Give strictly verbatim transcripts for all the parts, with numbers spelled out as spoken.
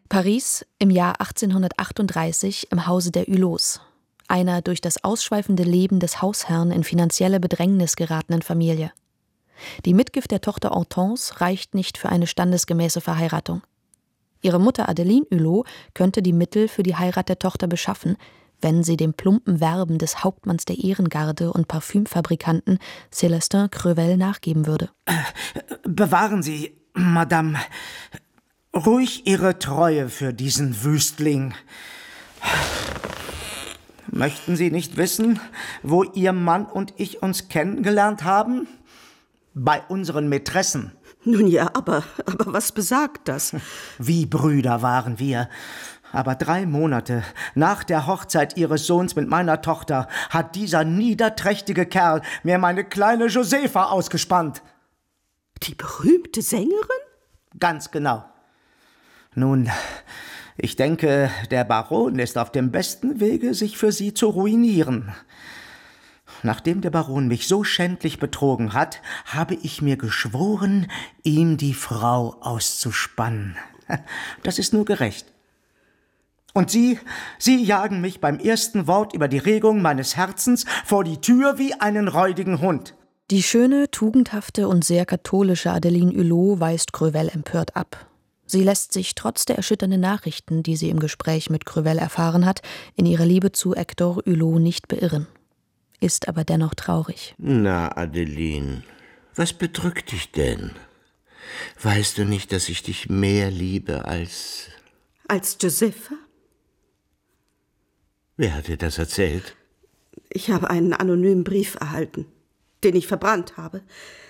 Paris im Jahr achtzehnhundertachtunddreißig im Hause der Hulots, einer durch das ausschweifende Leben des Hausherrn in finanzielle Bedrängnis geratenen Familie. Die Mitgift der Tochter Hortense reicht nicht für eine standesgemäße Verheiratung. Ihre Mutter Adeline Hulot könnte die Mittel für die Heirat der Tochter beschaffen, wenn sie dem plumpen Werben des Hauptmanns der Ehrengarde und Parfümfabrikanten Célestin Crevel nachgeben würde. Bewahren Sie, Madame, ruhig Ihre Treue für diesen Wüstling. Möchten Sie nicht wissen, wo Ihr Mann und ich uns kennengelernt haben? Bei unseren Mätressen. Nun ja, aber, aber was besagt das? Wie Brüder waren wir. Aber drei Monate nach der Hochzeit Ihres Sohns mit meiner Tochter hat dieser niederträchtige Kerl mir meine kleine Josefa ausgespannt. Die berühmte Sängerin? Ganz genau. Nun, ich denke, der Baron ist auf dem besten Wege, sich für sie zu ruinieren. Nachdem der Baron mich so schändlich betrogen hat, habe ich mir geschworen, ihm die Frau auszuspannen. Das ist nur gerecht. Und Sie, Sie jagen mich beim ersten Wort über die Regung meines Herzens vor die Tür wie einen räudigen Hund. Die schöne, tugendhafte und sehr katholische Adeline Hulot weist Crevel empört ab. Sie lässt sich trotz der erschütternden Nachrichten, die sie im Gespräch mit Crevel erfahren hat, in ihrer Liebe zu Hector Hulot nicht beirren. Ist aber dennoch traurig. Na, Adeline, was bedrückt dich denn? Weißt du nicht, dass ich dich mehr liebe als... Als Josefa? Wer hat dir das erzählt? Ich habe einen anonymen Brief erhalten, den ich verbrannt habe.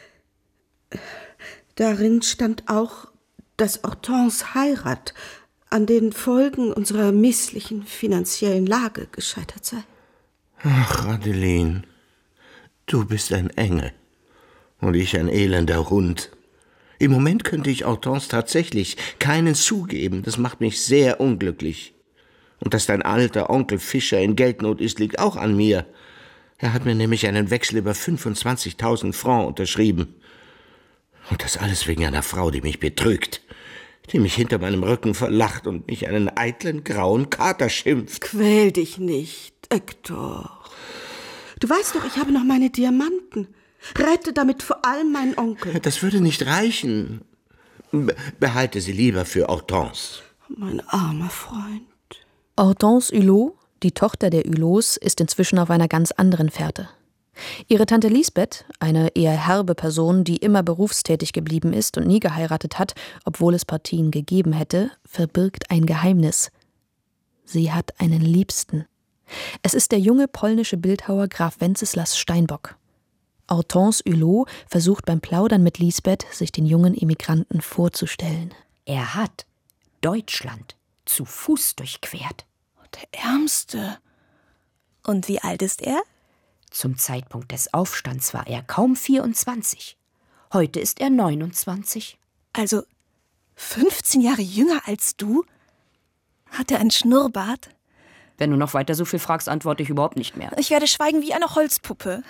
Darin stand auch, dass Hortense Heirat an den Folgen unserer misslichen finanziellen Lage gescheitert sei. Ach, Adeline, du bist ein Engel und ich ein elender Hund. Im Moment könnte ich Hortense tatsächlich keinen zugeben. Das macht mich sehr unglücklich. Und dass dein alter Onkel Fischer in Geldnot ist, liegt auch an mir. Er hat mir nämlich einen Wechsel über fünfundzwanzigtausend Francs unterschrieben. Und das alles wegen einer Frau, die mich betrügt, die mich hinter meinem Rücken verlacht und mich einen eitlen, grauen Kater schimpft. Quäl dich nicht, Hector. Du weißt doch, ich habe noch meine Diamanten. Rette damit vor allem meinen Onkel. Das würde nicht reichen. Be- behalte sie lieber für Hortense. Mein armer Freund. Hortense Hulot, die Tochter der Hulots, ist inzwischen auf einer ganz anderen Fährte. Ihre Tante Lisbeth, eine eher herbe Person, die immer berufstätig geblieben ist und nie geheiratet hat, obwohl es Partien gegeben hätte, verbirgt ein Geheimnis. Sie hat einen Liebsten. Es ist der junge polnische Bildhauer Graf Wenceslas Steinbock. Hortense Hulot versucht beim Plaudern mit Lisbeth, sich den jungen Emigranten vorzustellen. Er hat Deutschland zu Fuß durchquert. Der Ärmste. Und wie alt ist er? Zum Zeitpunkt des Aufstands war er kaum vierundzwanzig. Heute ist er neunundzwanzig. Also fünfzehn Jahre jünger als du? Hat er einen Schnurrbart? Wenn du noch weiter so viel fragst, antworte ich überhaupt nicht mehr. Ich werde schweigen wie eine Holzpuppe.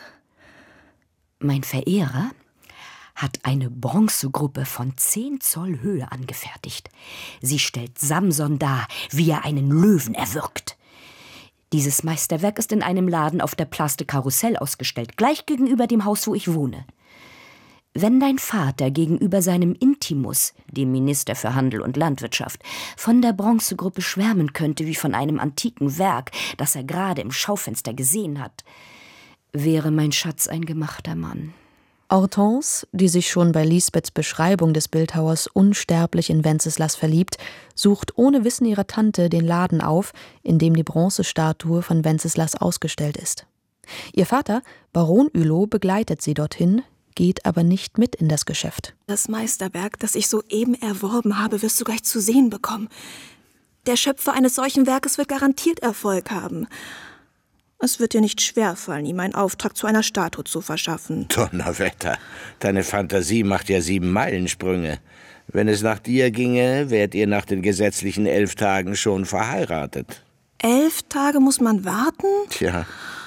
Mein Verehrer hat eine Bronzegruppe von zehn Zoll Höhe angefertigt. Sie stellt Samson dar, wie er einen Löwen erwürgt. Dieses Meisterwerk ist in einem Laden auf der Place de Carrousel ausgestellt, gleich gegenüber dem Haus, wo ich wohne. Wenn dein Vater gegenüber seinem Intimus, dem Minister für Handel und Landwirtschaft, von der Bronzegruppe schwärmen könnte wie von einem antiken Werk, das er gerade im Schaufenster gesehen hat, wäre mein Schatz ein gemachter Mann. Hortense, die sich schon bei Lisbeths Beschreibung des Bildhauers unsterblich in Wenceslas verliebt, sucht ohne Wissen ihrer Tante den Laden auf, in dem die Bronzestatue von Wenceslas ausgestellt ist. Ihr Vater, Baron Hulot, begleitet sie dorthin, geht aber nicht mit in das Geschäft. Das Meisterwerk, das ich soeben erworben habe, wirst du gleich zu sehen bekommen. Der Schöpfer eines solchen Werkes wird garantiert Erfolg haben. Es wird dir nicht schwerfallen, ihm einen Auftrag zu einer Statue zu verschaffen. Donnerwetter, deine Fantasie macht ja sieben Meilensprünge. Wenn es nach dir ginge, wärt ihr nach den gesetzlichen elf Tagen schon verheiratet. Elf Tage muss man warten? Tja.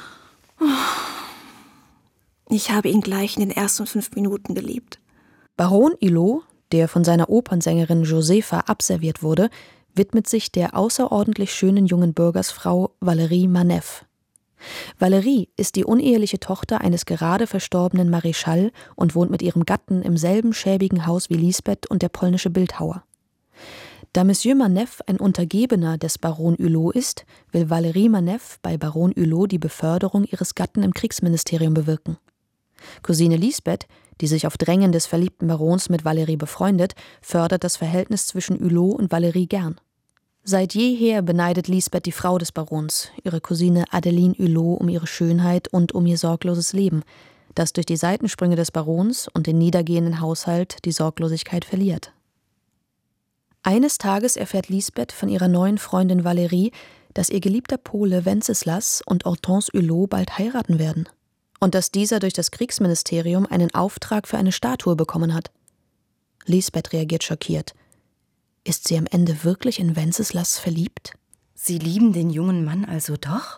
Ich habe ihn gleich in den ersten fünf Minuten geliebt. Baron Hulot, der von seiner Opernsängerin Josefa abserviert wurde, widmet sich der außerordentlich schönen jungen Bürgersfrau Valérie Maneff. Valérie ist die uneheliche Tochter eines gerade verstorbenen Marischal und wohnt mit ihrem Gatten im selben schäbigen Haus wie Lisbeth und der polnische Bildhauer. Da Monsieur Maneff ein Untergebener des Baron Hulot ist, will Valérie Maneff bei Baron Hulot die Beförderung ihres Gatten im Kriegsministerium bewirken. Cousine Lisbeth, die sich auf Drängen des verliebten Barons mit Valérie befreundet, fördert das Verhältnis zwischen Hulot und Valérie gern. Seit jeher beneidet Lisbeth die Frau des Barons, ihre Cousine Adeline Hulot, um ihre Schönheit und um ihr sorgloses Leben, das durch die Seitensprünge des Barons und den niedergehenden Haushalt die Sorglosigkeit verliert. Eines Tages erfährt Lisbeth von ihrer neuen Freundin Valérie, dass ihr geliebter Pole Wenceslas und Hortense Hulot bald heiraten werden und dass dieser durch das Kriegsministerium einen Auftrag für eine Statue bekommen hat. Lisbeth reagiert schockiert. Ist sie am Ende wirklich in Wenceslas verliebt? Sie lieben den jungen Mann also doch?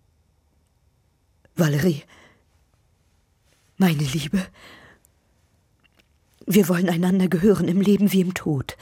Valérie, meine Liebe, wir wollen einander gehören im Leben wie im Tod.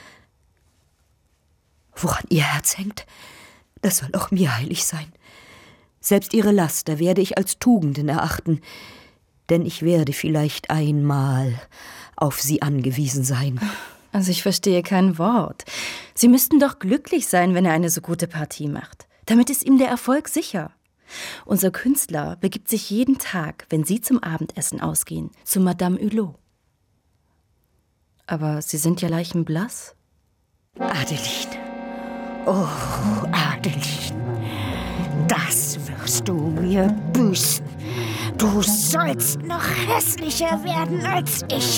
Woran ihr Herz hängt, das soll auch mir heilig sein. Selbst ihre Laster werde ich als Tugenden erachten, denn ich werde vielleicht einmal auf sie angewiesen sein. Also ich verstehe kein Wort. Sie müssten doch glücklich sein, wenn er eine so gute Partie macht. Damit ist ihm der Erfolg sicher. Unser Künstler begibt sich jeden Tag, wenn Sie zum Abendessen ausgehen, zu Madame Hulot. Aber Sie sind ja leichenblass. Adeline, oh Adeline, das wirst du mir büßen. Du sollst noch hässlicher werden als ich.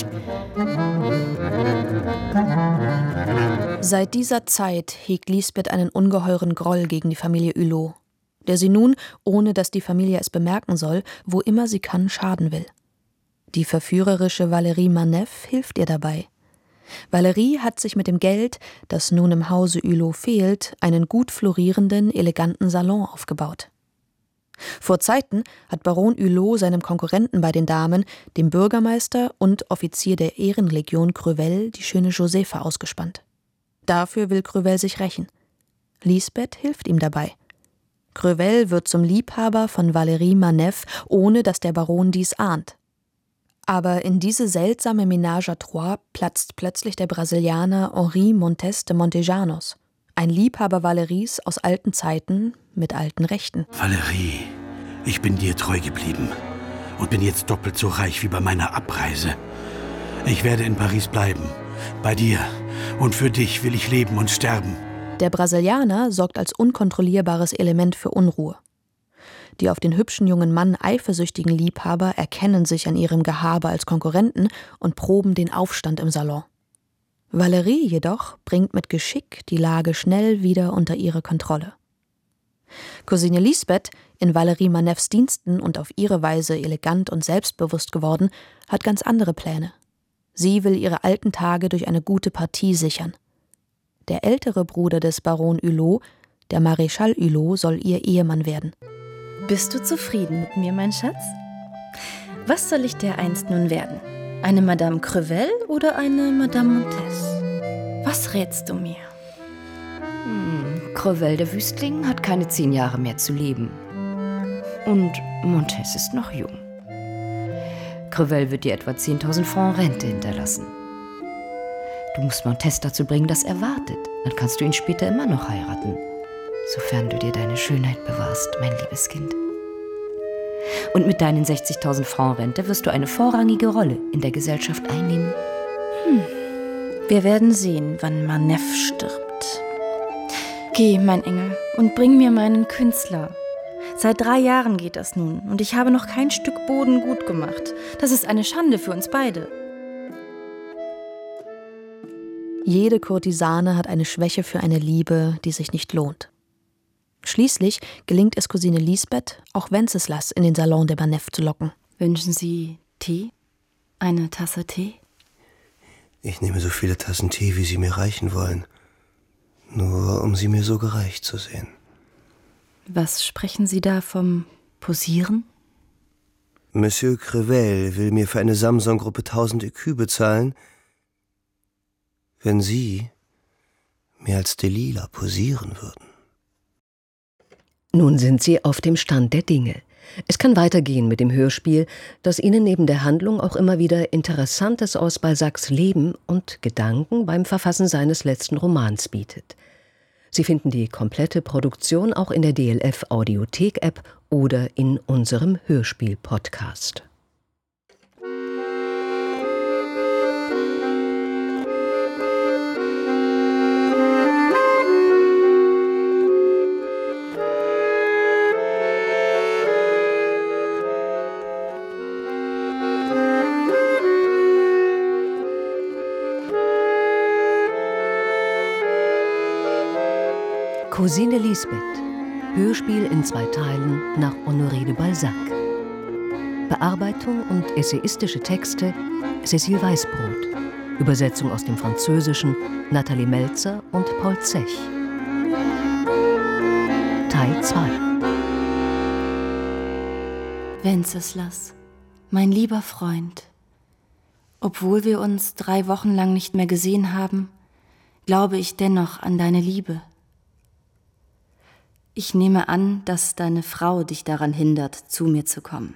Seit dieser Zeit hegt Lisbeth einen ungeheuren Groll gegen die Familie Hulot, der sie nun, ohne dass die Familie es bemerken soll, wo immer sie kann, schaden will. Die verführerische Valérie Maneff hilft ihr dabei. Valérie hat sich mit dem Geld, das nun im Hause Hulot fehlt, einen gut florierenden, eleganten Salon aufgebaut. Vor Zeiten hat Baron Hulot seinem Konkurrenten bei den Damen, dem Bürgermeister und Offizier der Ehrenlegion Crevel, die schöne Josepha ausgespannt. Dafür will Crevel sich rächen. Lisbeth hilft ihm dabei. Crevel wird zum Liebhaber von Valérie Maneff, ohne dass der Baron dies ahnt. Aber in diese seltsame Ménage à trois platzt plötzlich der Brasilianer Henri Montes de Montejanos, ein Liebhaber Valéries aus alten Zeiten mit alten Rechten. Valérie, ich bin dir treu geblieben und bin jetzt doppelt so reich wie bei meiner Abreise. Ich werde in Paris bleiben, bei dir, und für dich will ich leben und sterben. Der Brasilianer sorgt als unkontrollierbares Element für Unruhe. Die auf den hübschen jungen Mann eifersüchtigen Liebhaber erkennen sich an ihrem Gehabe als Konkurrenten und proben den Aufstand im Salon. Valérie jedoch bringt mit Geschick die Lage schnell wieder unter ihre Kontrolle. Cousine Lisbeth, in Valérie Maneffs Diensten und auf ihre Weise elegant und selbstbewusst geworden, hat ganz andere Pläne. Sie will ihre alten Tage durch eine gute Partie sichern. Der ältere Bruder des Baron Hulot, der Marischal Hulot, soll ihr Ehemann werden. Bist du zufrieden mit mir, mein Schatz? Was soll ich dereinst nun werden? Eine Madame Crevel oder eine Madame Montes? Was rätst du mir? Hm, Crevel, der Wüstling, hat keine zehn Jahre mehr zu leben. Und Montes ist noch jung. Crevel wird dir etwa zehntausend Francs Rente hinterlassen. Du musst Montes dazu bringen, dass er wartet. Dann kannst du ihn später immer noch heiraten. Sofern du dir deine Schönheit bewahrst, mein liebes Kind. Und mit deinen sechzigtausend Francs Rente wirst du eine vorrangige Rolle in der Gesellschaft einnehmen. Hm. Wir werden sehen, wann Maneff stirbt. Geh, mein Engel, und bring mir meinen Künstler. Seit drei Jahren geht das nun, und ich habe noch kein Stück Boden gut gemacht. Das ist eine Schande für uns beide. Jede Kurtisane hat eine Schwäche für eine Liebe, die sich nicht lohnt. Schließlich gelingt es Cousine Lisbeth, auch Wenceslas in den Salon der Maneff zu locken. Wünschen Sie Tee? Eine Tasse Tee? Ich nehme so viele Tassen Tee, wie Sie mir reichen wollen. Nur um Sie mir so gereicht zu sehen. Was sprechen Sie da vom Posieren? Monsieur Crevel will mir für eine Samson-Gruppe tausend Écus bezahlen, wenn Sie mehr als Delilah posieren würden. Nun sind Sie auf dem Stand der Dinge. Es kann weitergehen mit dem Hörspiel, das Ihnen neben der Handlung auch immer wieder Interessantes aus Balzacs Leben und Gedanken beim Verfassen seines letzten Romans bietet. Sie finden die komplette Produktion auch in der D L F Audiothek-App oder in unserem Hörspiel-Podcast. Cousine Lisbeth. Hörspiel in zwei Teilen nach Honoré de Balzac. Bearbeitung und essayistische Texte Cécile Weißbrot. Übersetzung aus dem Französischen Nathalie Melzer und Paul Zech. Teil zwei. Wenceslas, mein lieber Freund, obwohl wir uns drei Wochen lang nicht mehr gesehen haben, glaube ich dennoch an deine Liebe. Ich nehme an, dass deine Frau dich daran hindert, zu mir zu kommen.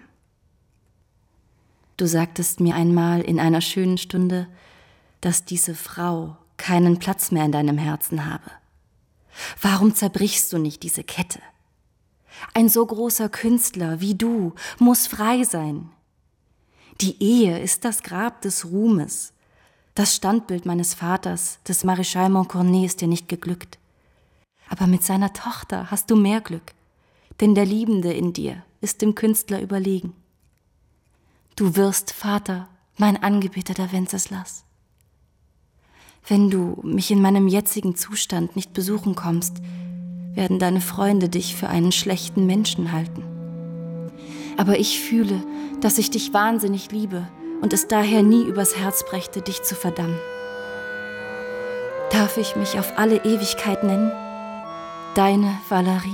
Du sagtest mir einmal in einer schönen Stunde, dass diese Frau keinen Platz mehr in deinem Herzen habe. Warum zerbrichst du nicht diese Kette? Ein so großer Künstler wie du muss frei sein. Die Ehe ist das Grab des Ruhmes. Das Standbild meines Vaters, des Maréchal Montcornet, ist dir nicht geglückt. Aber mit seiner Tochter hast du mehr Glück, denn der Liebende in dir ist dem Künstler überlegen. Du wirst Vater, mein angebeteter Wenceslas. Wenn du mich in meinem jetzigen Zustand nicht besuchen kommst, werden deine Freunde dich für einen schlechten Menschen halten. Aber ich fühle, dass ich dich wahnsinnig liebe und es daher nie übers Herz brächte, dich zu verdammen. Darf ich mich auf alle Ewigkeit nennen? Deine Valerie.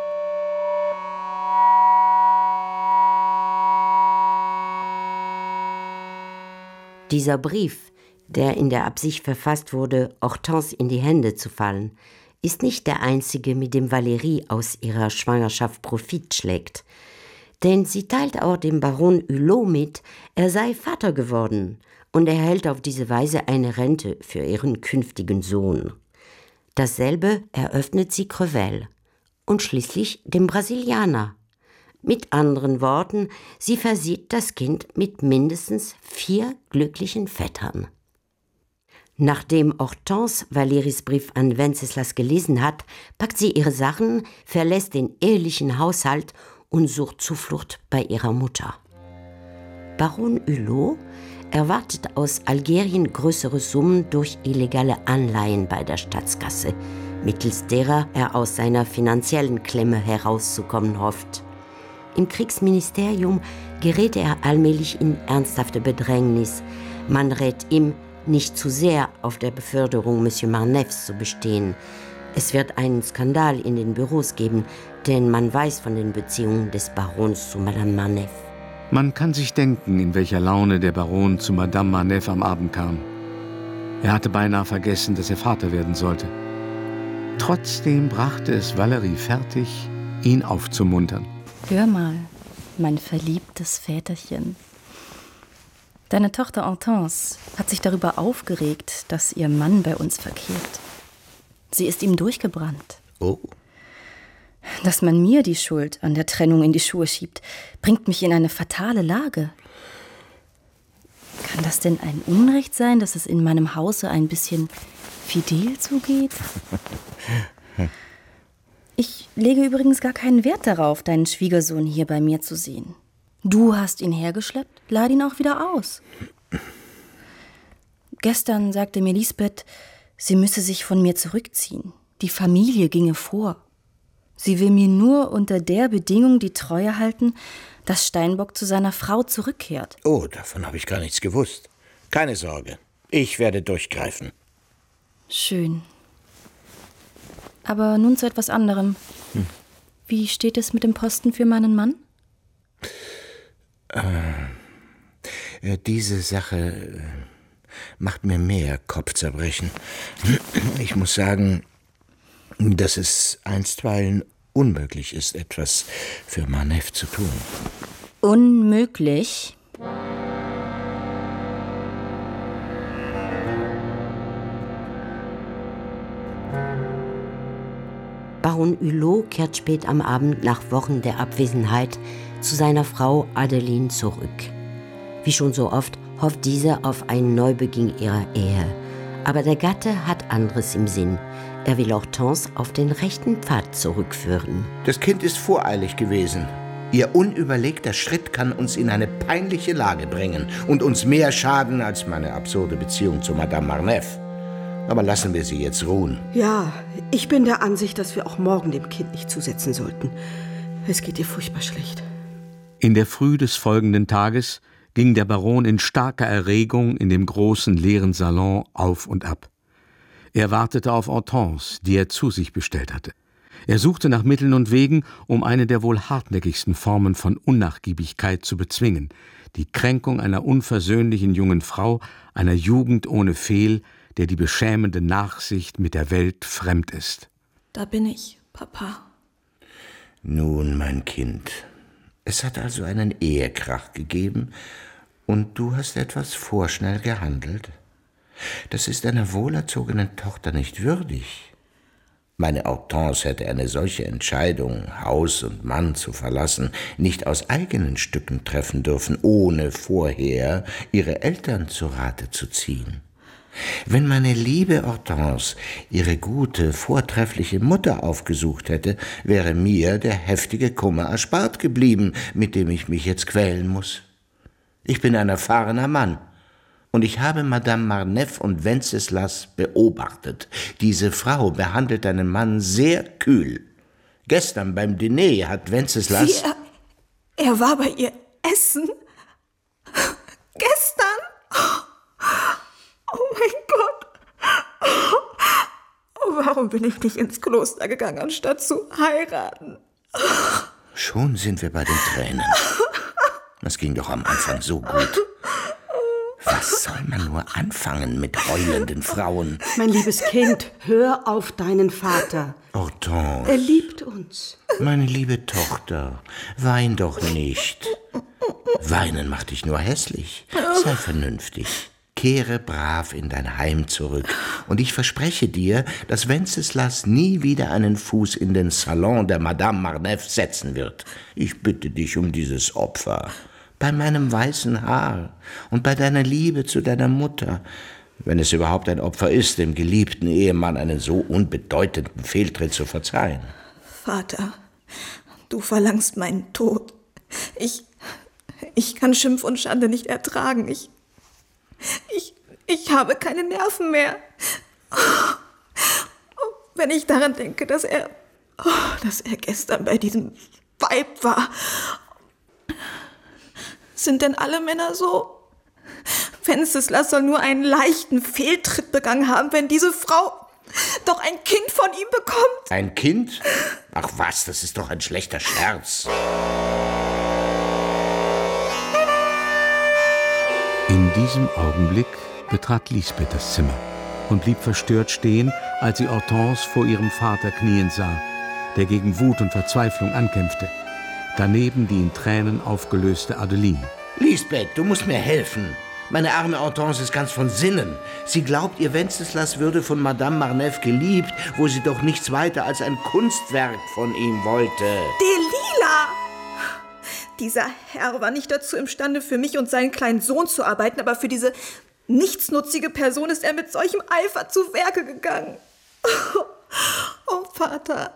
Dieser Brief, der in der Absicht verfasst wurde, Hortense in die Hände zu fallen, ist nicht der einzige, mit dem Valerie aus ihrer Schwangerschaft Profit schlägt. Denn sie teilt auch dem Baron Hulot mit, er sei Vater geworden und erhält auf diese Weise eine Rente für ihren künftigen Sohn. Dasselbe eröffnet sie Crevel und schließlich dem Brasilianer. Mit anderen Worten, sie versieht das Kind mit mindestens vier glücklichen Vettern. Nachdem Hortense Valeries Brief an Wenceslas gelesen hat, packt sie ihre Sachen, verlässt den ehelichen Haushalt und sucht Zuflucht bei ihrer Mutter. Baron Hulot erwartet aus Algerien größere Summen durch illegale Anleihen bei der Staatskasse, mittels derer er aus seiner finanziellen Klemme herauszukommen hofft. Im Kriegsministerium gerät er allmählich in ernsthafte Bedrängnis. Man rät ihm, nicht zu sehr auf der Beförderung Monsieur Marneffes zu bestehen. Es wird einen Skandal in den Büros geben, denn man weiß von den Beziehungen des Barons zu Madame Marneffe. Man kann sich denken, in welcher Laune der Baron zu Madame Marneffe am Abend kam. Er hatte beinahe vergessen, dass er Vater werden sollte. Trotzdem brachte es Valerie fertig, ihn aufzumuntern. Hör mal, mein verliebtes Väterchen. Deine Tochter Hortense hat sich darüber aufgeregt, dass ihr Mann bei uns verkehrt. Sie ist ihm durchgebrannt. Oh. Dass man mir die Schuld an der Trennung in die Schuhe schiebt, bringt mich in eine fatale Lage. Kann das denn ein Unrecht sein, dass es in meinem Hause ein bisschen fidel zugeht? Ich lege übrigens gar keinen Wert darauf, deinen Schwiegersohn hier bei mir zu sehen. Du hast ihn hergeschleppt, lad ihn auch wieder aus. Gestern sagte mir Lisbeth, sie müsse sich von mir zurückziehen. Die Familie ginge vor. Sie will mir nur unter der Bedingung die Treue halten, dass Steinbock zu seiner Frau zurückkehrt. Oh, davon habe ich gar nichts gewusst. Keine Sorge, ich werde durchgreifen. Schön. Aber nun zu etwas anderem. Hm. Wie steht es mit dem Posten für meinen Mann? Äh, diese Sache macht mir mehr Kopfzerbrechen. Ich muss sagen, dass es einstweilen unmöglich ist, etwas für Manev zu tun. Unmöglich? Baron Hulot kehrt spät am Abend nach Wochen der Abwesenheit zu seiner Frau Adeline zurück. Wie schon so oft hofft diese auf einen Neubeginn ihrer Ehe. Aber der Gatte hat anderes im Sinn. Er will Hortense auf den rechten Pfad zurückführen. Das Kind ist voreilig gewesen. Ihr unüberlegter Schritt kann uns in eine peinliche Lage bringen und uns mehr schaden als meine absurde Beziehung zu Madame Marneffe. Aber lassen wir sie jetzt ruhen. Ja, ich bin der Ansicht, dass wir auch morgen dem Kind nicht zusetzen sollten. Es geht ihr furchtbar schlecht. In der Früh des folgenden Tages ging der Baron in starker Erregung in dem großen leeren Salon auf und ab. Er wartete auf Hortense, die er zu sich bestellt hatte. Er suchte nach Mitteln und Wegen, um eine der wohl hartnäckigsten Formen von Unnachgiebigkeit zu bezwingen, die Kränkung einer unversöhnlichen jungen Frau, einer Jugend ohne Fehl, der die beschämende Nachsicht mit der Welt fremd ist. Da bin ich, Papa. Nun, mein Kind, es hat also einen Ehekrach gegeben und du hast etwas vorschnell gehandelt. Das ist einer wohlerzogenen Tochter nicht würdig. Meine Hortense hätte eine solche Entscheidung, Haus und Mann zu verlassen, nicht aus eigenen Stücken treffen dürfen, ohne vorher ihre Eltern zu Rate zu ziehen. Wenn meine liebe Hortense ihre gute, vortreffliche Mutter aufgesucht hätte, wäre mir der heftige Kummer erspart geblieben, mit dem ich mich jetzt quälen muss. Ich bin ein erfahrener Mann. Und ich habe Madame Marneffe und Wenceslas beobachtet. Diese Frau behandelt einen Mann sehr kühl. Gestern beim Diner hat Wenceslas... Wie, er, er war bei ihr essen? Gestern? Oh mein Gott. Oh, warum bin ich nicht ins Kloster gegangen, anstatt zu heiraten? Schon sind wir bei den Tränen. Das ging doch am Anfang so gut. Was soll man nur anfangen mit heulenden Frauen? Mein liebes Kind, hör auf deinen Vater. Hortense. Er liebt uns. Meine liebe Tochter, wein doch nicht. Weinen macht dich nur hässlich. Sei vernünftig. Kehre brav in dein Heim zurück. Und ich verspreche dir, dass Wenceslas nie wieder einen Fuß in den Salon der Madame Marneffe setzen wird. Ich bitte dich um dieses Opfer. Bei meinem weißen Haar und bei deiner Liebe zu deiner Mutter, wenn es überhaupt ein Opfer ist, dem geliebten Ehemann einen so unbedeutenden Fehltritt zu verzeihen. Vater, du verlangst meinen Tod. Ich, ich kann Schimpf und Schande nicht ertragen. Ich, ich, ich habe keine Nerven mehr. Wenn ich daran denke, dass er, dass er gestern bei diesem Weib war. Sind denn alle Männer so? Wenceslas soll nur einen leichten Fehltritt begangen haben, wenn diese Frau doch ein Kind von ihm bekommt. Ein Kind? Ach was, das ist doch ein schlechter Scherz. In diesem Augenblick betrat Lisbeth das Zimmer und blieb verstört stehen, als sie Hortense vor ihrem Vater knien sah, der gegen Wut und Verzweiflung ankämpfte. Daneben die in Tränen aufgelöste Adeline. Lisbeth, du musst mir helfen. Meine arme Hortense ist ganz von Sinnen. Sie glaubt, ihr Wenceslas würde von Madame Marneffe geliebt, wo sie doch nichts weiter als ein Kunstwerk von ihm wollte. Delilah! Dieser Herr war nicht dazu imstande, für mich und seinen kleinen Sohn zu arbeiten, aber für diese nichtsnutzige Person ist er mit solchem Eifer zu Werke gegangen. Oh, Vater,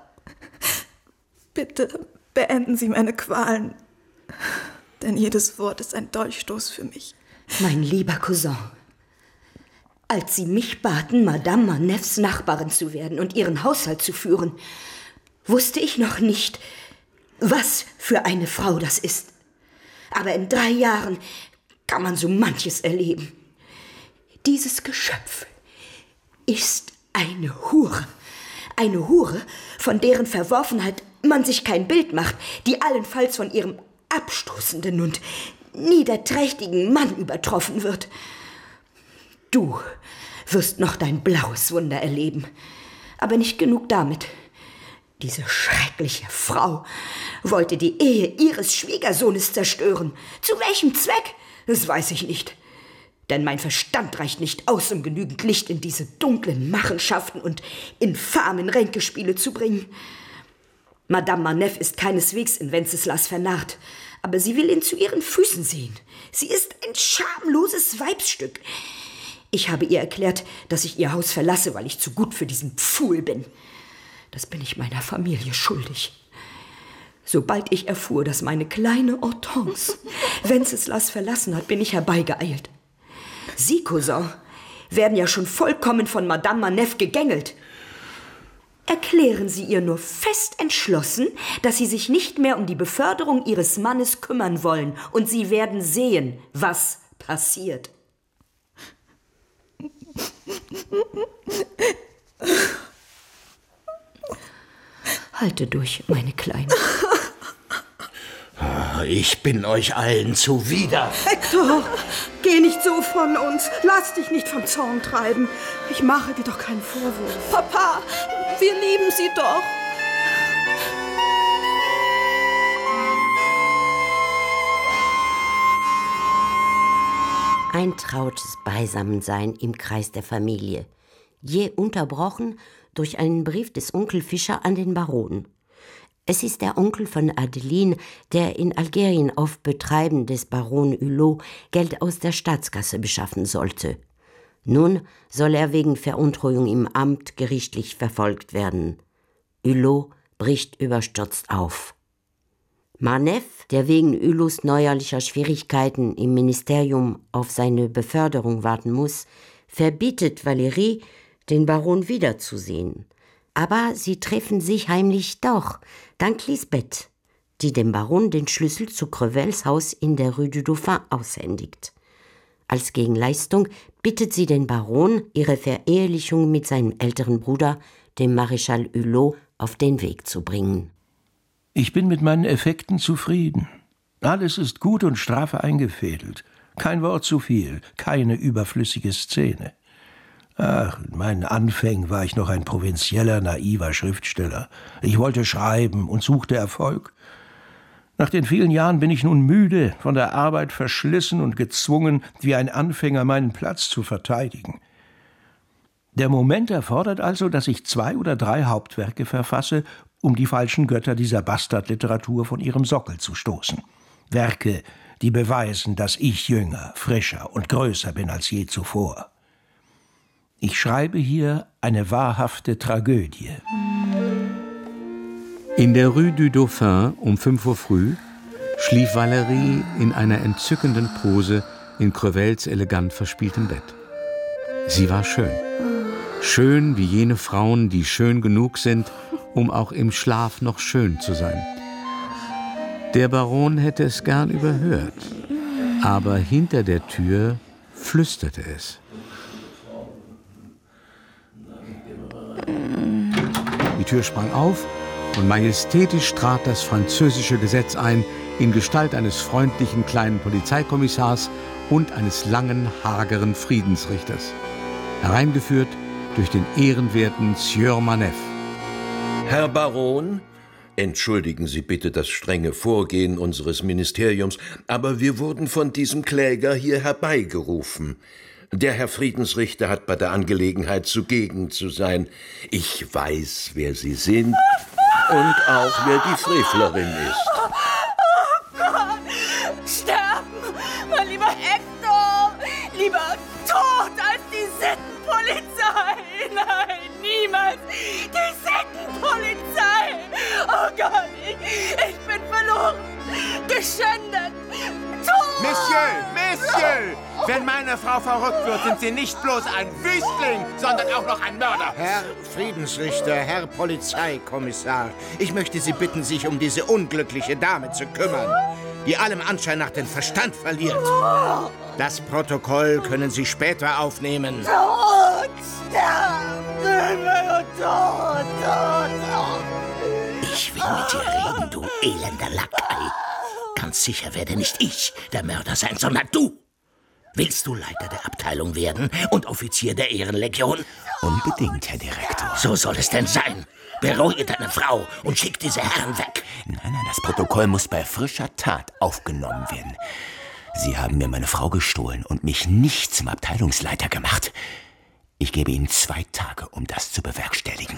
bitte beenden Sie meine Qualen, denn jedes Wort ist ein Dolchstoß für mich. Mein lieber Cousin, als Sie mich baten, Madame Marneffes Nachbarin zu werden und ihren Haushalt zu führen, wusste ich noch nicht, was für eine Frau das ist. Aber in drei Jahren kann man so manches erleben. Dieses Geschöpf ist eine Hure. Eine Hure, von deren Verworfenheit man sich kein Bild macht, die allenfalls von ihrem abstoßenden und niederträchtigen Mann übertroffen wird. Du wirst noch dein blaues Wunder erleben. Aber nicht genug damit. Diese schreckliche Frau wollte die Ehe ihres Schwiegersohnes zerstören. Zu welchem Zweck? Das weiß ich nicht. Denn mein Verstand reicht nicht aus, um genügend Licht in diese dunklen Machenschaften und infamen Ränkespiele zu bringen. Madame Manef ist keineswegs in Wenceslas vernarrt, aber sie will ihn zu ihren Füßen sehen. Sie ist ein schamloses Weibsstück. Ich habe ihr erklärt, dass ich ihr Haus verlasse, weil ich zu gut für diesen Pfuhl bin. Das bin ich meiner Familie schuldig. Sobald ich erfuhr, dass meine kleine Hortense Wenceslas verlassen hat, bin ich herbeigeeilt. Sie, Cousin, werden ja schon vollkommen von Madame Manef gegängelt. Erklären Sie ihr nur fest entschlossen, dass Sie sich nicht mehr um die Beförderung Ihres Mannes kümmern wollen, und Sie werden sehen, was passiert. Halte durch, meine Kleine. Ich bin euch allen zuwider. Hector, geh nicht so von uns. Lass dich nicht vom Zorn treiben. Ich mache dir doch keinen Vorwurf. Papa, wir lieben Sie doch. Ein trautes Beisammensein im Kreis der Familie, je unterbrochen durch einen Brief des Onkel Fischer an den Baron. Es ist der Onkel von Adeline, der in Algerien auf Betreiben des Baron Hulot Geld aus der Staatskasse beschaffen sollte. Nun soll er wegen Veruntreuung im Amt gerichtlich verfolgt werden. Hulot bricht überstürzt auf. Manef, der wegen Hulots neuerlicher Schwierigkeiten im Ministerium auf seine Beförderung warten muss, verbietet Valérie, den Baron wiederzusehen. Aber sie treffen sich heimlich doch, dank Lisbeth, die dem Baron den Schlüssel zu Crevels Haus in der Rue du Dauphin aushändigt. Als Gegenleistung bittet sie den Baron, ihre Verehelichung mit seinem älteren Bruder, dem Maréchal Hulot, auf den Weg zu bringen. Ich bin mit meinen Effekten zufrieden. Alles ist gut und straff eingefädelt. Kein Wort zu viel, keine überflüssige Szene. Ach, in meinen Anfängen war ich noch ein provinzieller, naiver Schriftsteller. Ich wollte schreiben und suchte Erfolg. Nach den vielen Jahren bin ich nun müde, von der Arbeit verschlissen und gezwungen, wie ein Anfänger meinen Platz zu verteidigen. Der Moment erfordert also, dass ich zwei oder drei Hauptwerke verfasse, um die falschen Götter dieser Bastardliteratur von ihrem Sockel zu stoßen. Werke, die beweisen, dass ich jünger, frischer und größer bin als je zuvor. Ich schreibe hier eine wahrhafte Tragödie. In der Rue du Dauphin um fünf Uhr früh schlief Valérie in einer entzückenden Pose in Crevels elegant verspieltem Bett. Sie war schön. Schön wie jene Frauen, die schön genug sind, um auch im Schlaf noch schön zu sein. Der Baron hätte es gern überhört, aber hinter der Tür flüsterte es. Die Tür sprang auf und majestätisch trat das französische Gesetz ein, in Gestalt eines freundlichen kleinen Polizeikommissars und eines langen, hageren Friedensrichters. Hereingeführt durch den ehrenwerten Sieur Manef. Herr Baron, entschuldigen Sie bitte das strenge Vorgehen unseres Ministeriums, aber wir wurden von diesem Kläger hier herbeigerufen. Der Herr Friedensrichter hat bei der Angelegenheit zugegen zu sein. Ich weiß, wer Sie sind und auch, wer die Frevlerin ist. Oh Gott! Sterben! Mein lieber Hector! Lieber tot als die Sittenpolizei! Nein, niemals! Die Sittenpolizei! Oh Gott, ich, ich bin verloren! Geschändet! Tot! Monsieur, Monsieur! Wenn meine Frau verrückt wird, sind Sie nicht bloß ein Wüstling, sondern auch noch ein Mörder. Herr Friedensrichter, Herr Polizeikommissar, ich möchte Sie bitten, sich um diese unglückliche Dame zu kümmern, die allem Anschein nach den Verstand verliert. Das Protokoll können Sie später aufnehmen. Tot! Sterben! Tot! Tot! Ich will mit dir reden, du elender Lakai. Ganz sicher werde nicht ich der Mörder sein, sondern du. Willst du Leiter der Abteilung werden und Offizier der Ehrenlegion? Unbedingt, Herr Direktor. So soll es denn sein. Beruhige deine Frau und schick diese Herren weg. Nein, nein, das Protokoll muss bei frischer Tat aufgenommen werden. Sie haben mir meine Frau gestohlen und mich nicht zum Abteilungsleiter gemacht. Ich gebe Ihnen zwei Tage, um das zu bewerkstelligen.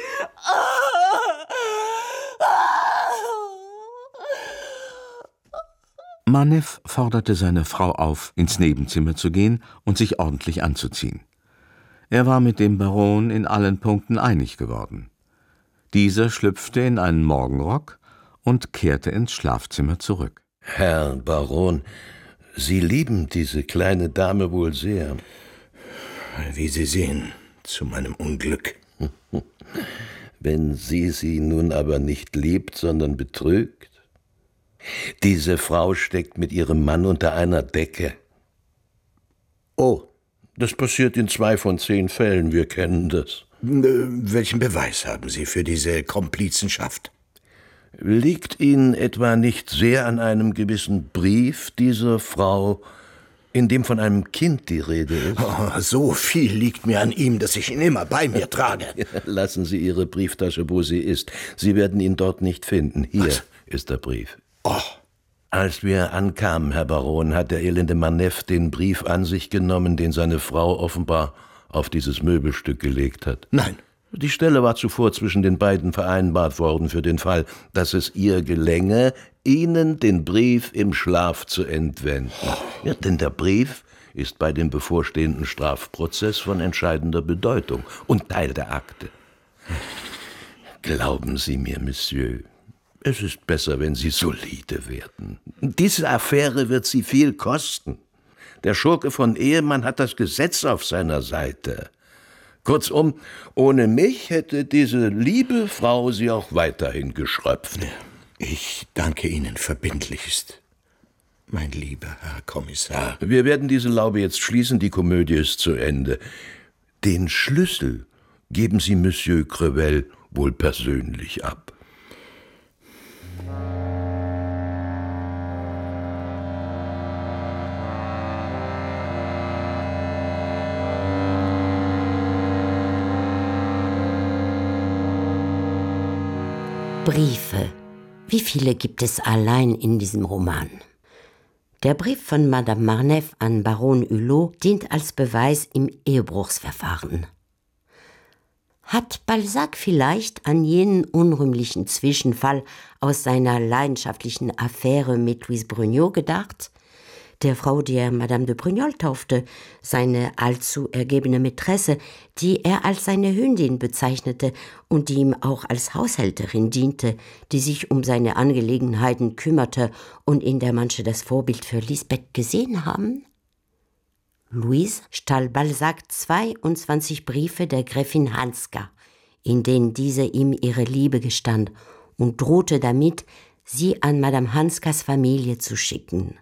Manev forderte seine Frau auf, ins Nebenzimmer zu gehen und sich ordentlich anzuziehen. Er war mit dem Baron in allen Punkten einig geworden. Dieser schlüpfte in einen Morgenrock und kehrte ins Schlafzimmer zurück. Herr Baron, Sie lieben diese kleine Dame wohl sehr. Wie Sie sehen, zu meinem Unglück. Wenn sie sie nun aber nicht liebt, sondern betrügt? Diese Frau steckt mit ihrem Mann unter einer Decke. Oh, das passiert in zwei von zehn Fällen, wir kennen das. Welchen Beweis haben Sie für diese Komplizenschaft? Liegt Ihnen etwa nicht sehr an einem gewissen Brief dieser Frau, in dem von einem Kind die Rede ist? Oh, so viel liegt mir an ihm, dass ich ihn immer bei mir trage. Lassen Sie Ihre Brieftasche, wo sie ist. Sie werden ihn dort nicht finden. Hier Was? ist der Brief. Oh. Als wir ankamen, Herr Baron, hat der elende Manev den Brief an sich genommen, den seine Frau offenbar auf dieses Möbelstück gelegt hat. Nein. Die Stelle war zuvor zwischen den beiden vereinbart worden für den Fall, dass es ihr gelänge, Ihnen den Brief im Schlaf zu entwenden. Ja, denn der Brief ist bei dem bevorstehenden Strafprozess von entscheidender Bedeutung und Teil der Akte. Glauben Sie mir, Monsieur, es ist besser, wenn Sie solide werden. Diese Affäre wird Sie viel kosten. Der Schurke von Ehemann hat das Gesetz auf seiner Seite. Kurzum, ohne mich hätte diese liebe Frau Sie auch weiterhin geschröpft. Ich danke Ihnen verbindlichst, mein lieber Herr Kommissar. Wir werden diese Laube jetzt schließen, die Komödie ist zu Ende. Den Schlüssel geben Sie Monsieur Crevel wohl persönlich ab. Briefe. Wie viele gibt es allein in diesem Roman? Der Brief von Madame Marneffe an Baron Hulot dient als Beweis im Ehebruchsverfahren. Hat Balzac vielleicht an jenen unrühmlichen Zwischenfall aus seiner leidenschaftlichen Affäre mit Louise Brugnot gedacht? Der Frau, die er Madame de Brugnol taufte, seine allzu ergebene Mätresse, die er als seine Hündin bezeichnete und die ihm auch als Haushälterin diente, die sich um seine Angelegenheiten kümmerte und in der manche das Vorbild für Lisbeth gesehen haben? Louise stahl Balzac zweiundzwanzig Briefe der Gräfin Hanska, in denen diese ihm ihre Liebe gestand und drohte damit, sie an Madame Hanskas Familie zu schicken.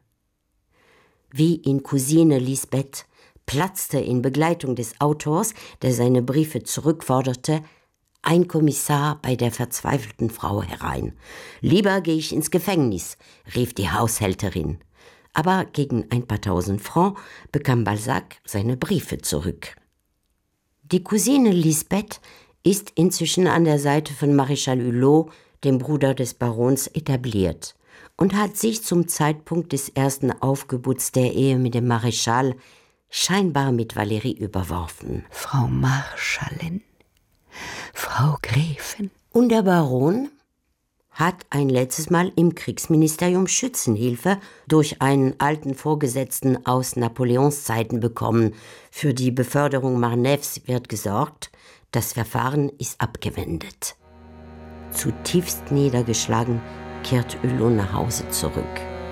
Wie in Cousine Lisbeth platzte in Begleitung des Autors, der seine Briefe zurückforderte, ein Kommissar bei der verzweifelten Frau herein. »Lieber gehe ich ins Gefängnis«, rief die Haushälterin. Aber gegen ein paar tausend Francs bekam Balzac seine Briefe zurück. Die Cousine Lisbeth ist inzwischen an der Seite von Maréchal Hulot, dem Bruder des Barons, etabliert und hat sich zum Zeitpunkt des ersten Aufgebuts der Ehe mit dem Maréchal scheinbar mit Valérie überworfen. Frau Marschallin, Frau Gräfin. Und der Baron hat ein letztes Mal im Kriegsministerium Schützenhilfe durch einen alten Vorgesetzten aus Napoleons Zeiten bekommen. Für die Beförderung Marneffes wird gesorgt, das Verfahren ist abgewendet. Zutiefst niedergeschlagen kehrt Hulot nach Hause zurück.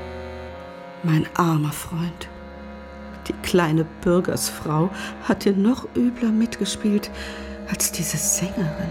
Mein armer Freund. Die kleine Bürgersfrau hat dir noch übler mitgespielt als diese Sängerin.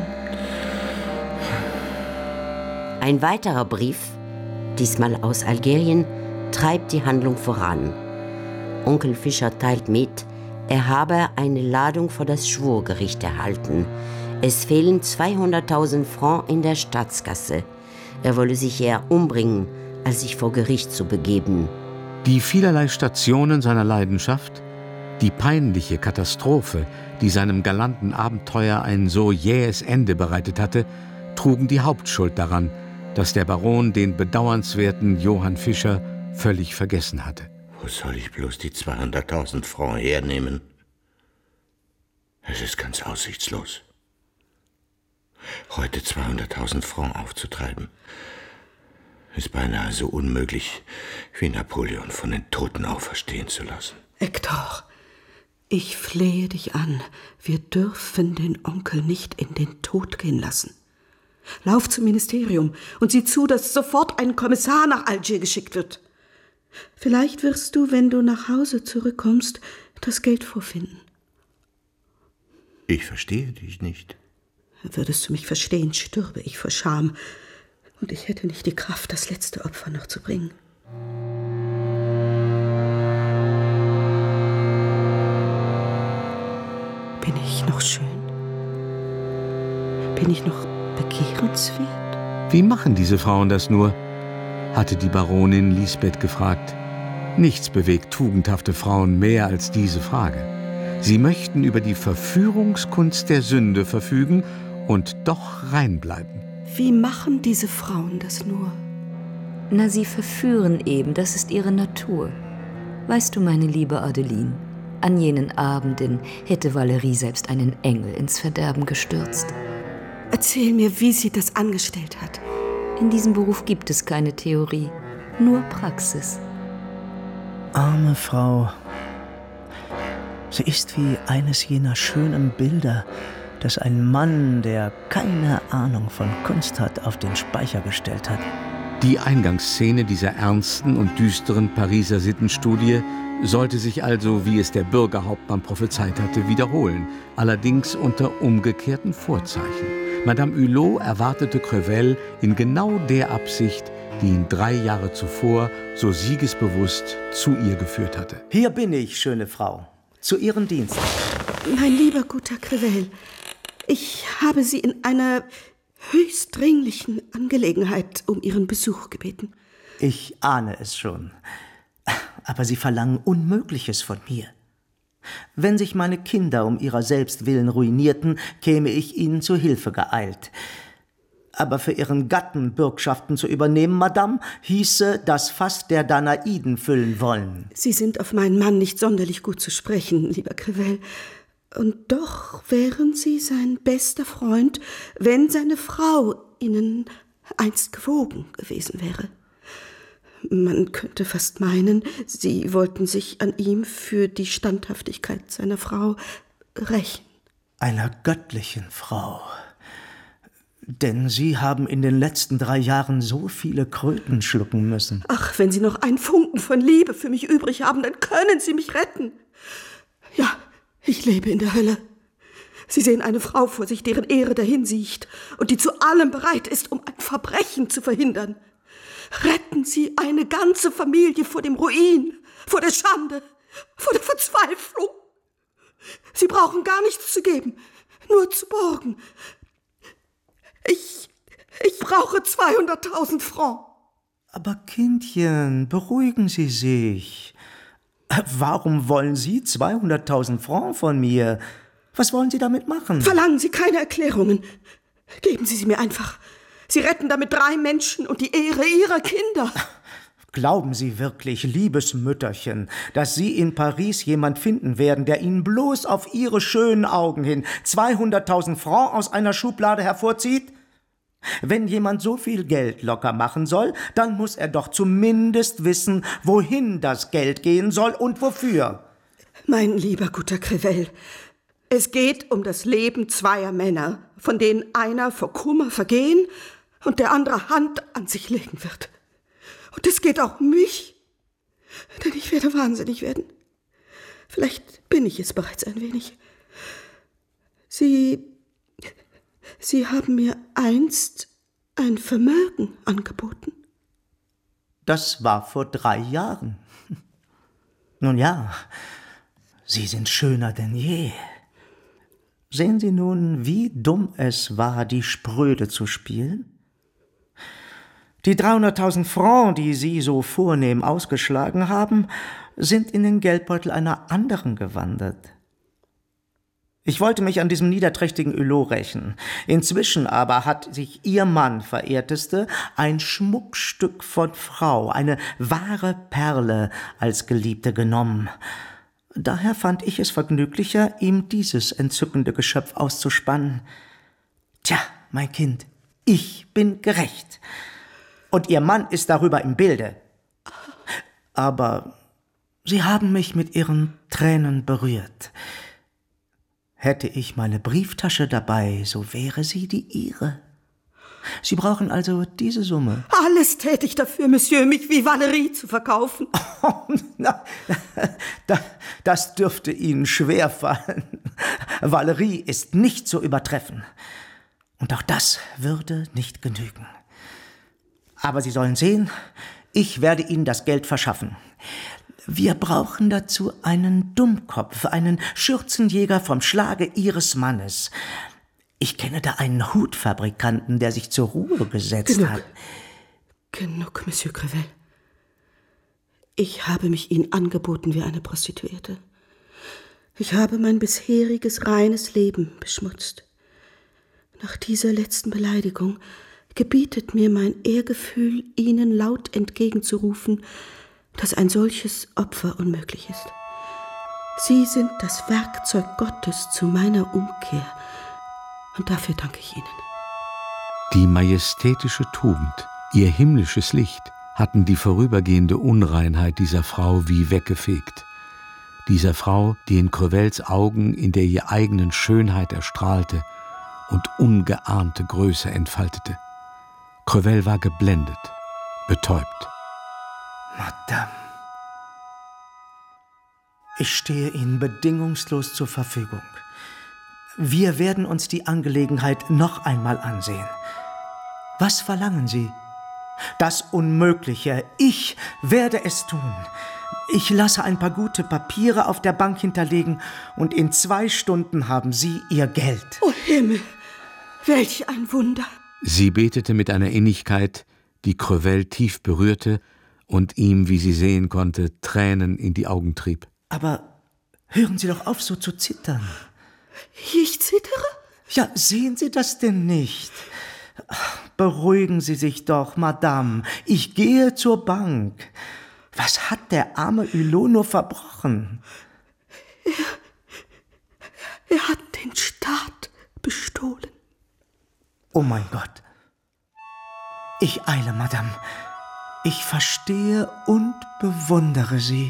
Ein weiterer Brief, diesmal aus Algerien, treibt die Handlung voran. Onkel Fischer teilt mit, er habe eine Ladung vor das Schwurgericht erhalten. Es fehlen zweihunderttausend Francs in der Staatskasse. Er wolle sich eher umbringen, als sich vor Gericht zu begeben. Die vielerlei Stationen seiner Leidenschaft, die peinliche Katastrophe, die seinem galanten Abenteuer ein so jähes Ende bereitet hatte, trugen die Hauptschuld daran, dass der Baron den bedauernswerten Johann Fischer völlig vergessen hatte. Wo soll ich bloß die zweihunderttausend Francs hernehmen? Es ist ganz aussichtslos. Heute zweihunderttausend Francs aufzutreiben, ist beinahe so unmöglich, wie Napoleon von den Toten auferstehen zu lassen. Hector, ich flehe dich an, wir dürfen den Onkel nicht in den Tod gehen lassen. Lauf zum Ministerium und sieh zu, dass sofort ein Kommissar nach Algier geschickt wird. Vielleicht wirst du, wenn du nach Hause zurückkommst, das Geld vorfinden. Ich verstehe dich nicht. Würdest du mich verstehen, stürbe ich vor Scham. Und ich hätte nicht die Kraft, das letzte Opfer noch zu bringen. Bin ich noch schön? Bin ich noch begehrenswert? Wie machen diese Frauen das nur? Hatte die Baronin Lisbeth gefragt. Nichts bewegt tugendhafte Frauen mehr als diese Frage. Sie möchten über die Verführungskunst der Sünde verfügen und doch rein bleiben. Wie machen diese Frauen das nur? Na, sie verführen eben, das ist ihre Natur. Weißt du, meine liebe Adeline, an jenen Abenden hätte Valerie selbst einen Engel ins Verderben gestürzt. Erzähl mir, wie sie das angestellt hat. In diesem Beruf gibt es keine Theorie, nur Praxis. Arme Frau. Sie ist wie eines jener schönen Bilder, das ein Mann, der keine Ahnung von Kunst hat, auf den Speicher gestellt hat. Die Eingangsszene dieser ernsten und düsteren Pariser Sittenstudie sollte sich also, wie es der Bürgerhauptmann prophezeit hatte, wiederholen, allerdings unter umgekehrten Vorzeichen. Madame Hulot erwartete Crevel in genau der Absicht, die ihn drei Jahre zuvor so siegesbewusst zu ihr geführt hatte. Hier bin ich, schöne Frau, zu Ihren Diensten. Mein lieber guter Crevel, ich habe Sie in einer höchst dringlichen Angelegenheit um Ihren Besuch gebeten. Ich ahne es schon. Aber Sie verlangen Unmögliches von mir. Wenn sich meine Kinder um ihrer selbst willen ruinierten, käme ich ihnen zu Hilfe geeilt. Aber für Ihren Gatten Bürgschaften zu übernehmen, Madame, hieße das Fass der Danaiden füllen wollen. Sie sind auf meinen Mann nicht sonderlich gut zu sprechen, lieber Crevel. Und doch wären Sie sein bester Freund, wenn seine Frau Ihnen einst gewogen gewesen wäre. Man könnte fast meinen, Sie wollten sich an ihm für die Standhaftigkeit seiner Frau rächen. Einer göttlichen Frau. Denn Sie haben in den letzten drei Jahren so viele Kröten schlucken müssen. Ach, wenn Sie noch einen Funken von Liebe für mich übrig haben, dann können Sie mich retten. Ja, ich lebe in der Hölle. Sie sehen eine Frau vor sich, deren Ehre dahinsiecht und die zu allem bereit ist, um ein Verbrechen zu verhindern. Retten Sie eine ganze Familie vor dem Ruin, vor der Schande, vor der Verzweiflung. Sie brauchen gar nichts zu geben, nur zu borgen. Ich, ich brauche zweihunderttausend Francs. Aber Kindchen, beruhigen Sie sich. Warum wollen Sie zweihunderttausend Francs von mir? Was wollen Sie damit machen? Verlangen Sie keine Erklärungen. Geben Sie sie mir einfach. Sie retten damit drei Menschen und die Ehre Ihrer Kinder. Glauben Sie wirklich, liebes Mütterchen, dass Sie in Paris jemand finden werden, der Ihnen bloß auf Ihre schönen Augen hin zweihunderttausend Francs aus einer Schublade hervorzieht? Wenn jemand so viel Geld locker machen soll, dann muss er doch zumindest wissen, wohin das Geld gehen soll und wofür. Mein lieber guter Crevel, es geht um das Leben zweier Männer, von denen einer vor Kummer vergehen und der andere Hand an sich legen wird. Und es geht auch um mich, denn ich werde wahnsinnig werden. Vielleicht bin ich es bereits ein wenig. Sie, Sie haben mir einst ein Vermögen angeboten. Das war vor drei Jahren. Nun ja, Sie sind schöner denn je. Sehen Sie nun, wie dumm es war, die Spröde zu spielen? Die dreihunderttausend Francs, die Sie so vornehm ausgeschlagen haben, sind in den Geldbeutel einer anderen gewandert. Ich wollte mich an diesem niederträchtigen Hulot rächen. Inzwischen aber hat sich Ihr Mann, verehrteste, ein Schmuckstück von Frau, eine wahre Perle, als Geliebte genommen. Daher fand ich es vergnüglicher, ihm dieses entzückende Geschöpf auszuspannen. Tja, mein Kind, ich bin gerecht. Und Ihr Mann ist darüber im Bilde. Aber Sie haben mich mit Ihren Tränen berührt. Hätte ich meine Brieftasche dabei, so wäre sie die Ihre. Sie brauchen also diese Summe. Alles täte ich dafür, Monsieur, mich wie Valerie zu verkaufen. Oh, na, da, das dürfte Ihnen schwerfallen. Valerie ist nicht zu übertreffen. Und auch das würde nicht genügen. Aber Sie sollen sehen, ich werde Ihnen das Geld verschaffen. Wir brauchen dazu einen Dummkopf, einen Schürzenjäger vom Schlage Ihres Mannes. Ich kenne da einen Hutfabrikanten, der sich zur Ruhe gesetzt Genug. hat. Genug, Monsieur Crevel. Ich habe mich Ihnen angeboten wie eine Prostituierte. Ich habe mein bisheriges reines Leben beschmutzt. Nach dieser letzten Beleidigung gebietet mir mein Ehrgefühl, Ihnen laut entgegenzurufen, dass ein solches Opfer unmöglich ist. Sie sind das Werkzeug Gottes zu meiner Umkehr, und dafür danke ich Ihnen. Die majestätische Tugend, ihr himmlisches Licht, hatten die vorübergehende Unreinheit dieser Frau wie weggefegt. Dieser Frau, die in Crevels Augen in der ihr eigenen Schönheit erstrahlte und ungeahnte Größe entfaltete. Crevel war geblendet, betäubt. Madame, ich stehe Ihnen bedingungslos zur Verfügung. Wir werden uns die Angelegenheit noch einmal ansehen. Was verlangen Sie? Das Unmögliche. Ich werde es tun. Ich lasse ein paar gute Papiere auf der Bank hinterlegen und in zwei Stunden haben Sie Ihr Geld. Oh Himmel, welch ein Wunder! Sie betete mit einer Innigkeit, die Crevel tief berührte und ihm, wie sie sehen konnte, Tränen in die Augen trieb. Aber hören Sie doch auf, so zu zittern. Ich zittere? Ja, sehen Sie das denn nicht? Beruhigen Sie sich doch, Madame. Ich gehe zur Bank. Was hat der arme Hulot nur verbrochen? Er, er hat den Staat bestohlen. Oh mein Gott. Ich eile, Madame. Ich verstehe und bewundere Sie.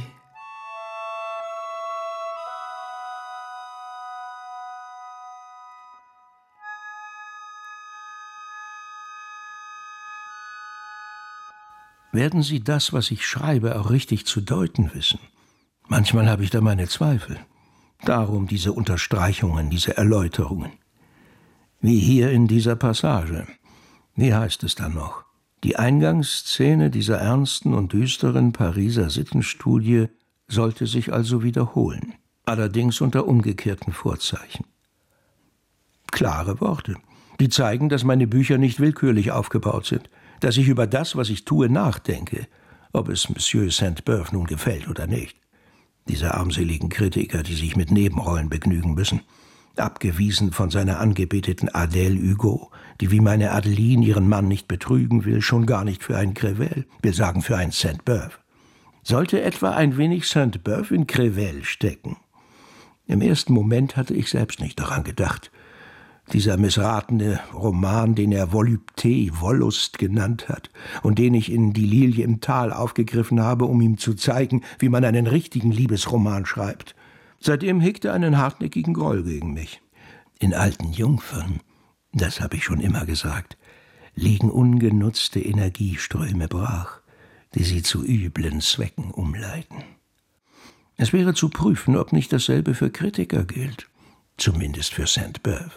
Werden Sie das, was ich schreibe, auch richtig zu deuten wissen? Manchmal habe ich da meine Zweifel. Darum diese Unterstreichungen, diese Erläuterungen. Wie hier in dieser Passage. Wie heißt es dann noch? Die Eingangsszene dieser ernsten und düsteren Pariser Sittenstudie sollte sich also wiederholen, allerdings unter umgekehrten Vorzeichen. Klare Worte, die zeigen, dass meine Bücher nicht willkürlich aufgebaut sind, dass ich über das, was ich tue, nachdenke, ob es Monsieur Sainte-Beuve nun gefällt oder nicht. Diese armseligen Kritiker, die sich mit Nebenrollen begnügen müssen, abgewiesen von seiner angebeteten Adèle Hugo, die wie meine Adeline ihren Mann nicht betrügen will, schon gar nicht für einen Crevel, will sagen für einen Sainte-Beuve. Sollte etwa ein wenig Sainte-Beuve in Crevel stecken? Im ersten Moment hatte ich selbst nicht daran gedacht. Dieser missratene Roman, den er Volupté, Wollust genannt hat und den ich in Die Lilie im Tal aufgegriffen habe, um ihm zu zeigen, wie man einen richtigen Liebesroman schreibt. Seitdem hegte er einen hartnäckigen Groll gegen mich. In alten Jungfern, das habe ich schon immer gesagt, liegen ungenutzte Energieströme brach, die sie zu üblen Zwecken umleiten. Es wäre zu prüfen, ob nicht dasselbe für Kritiker gilt, zumindest für Sainte-Beuve.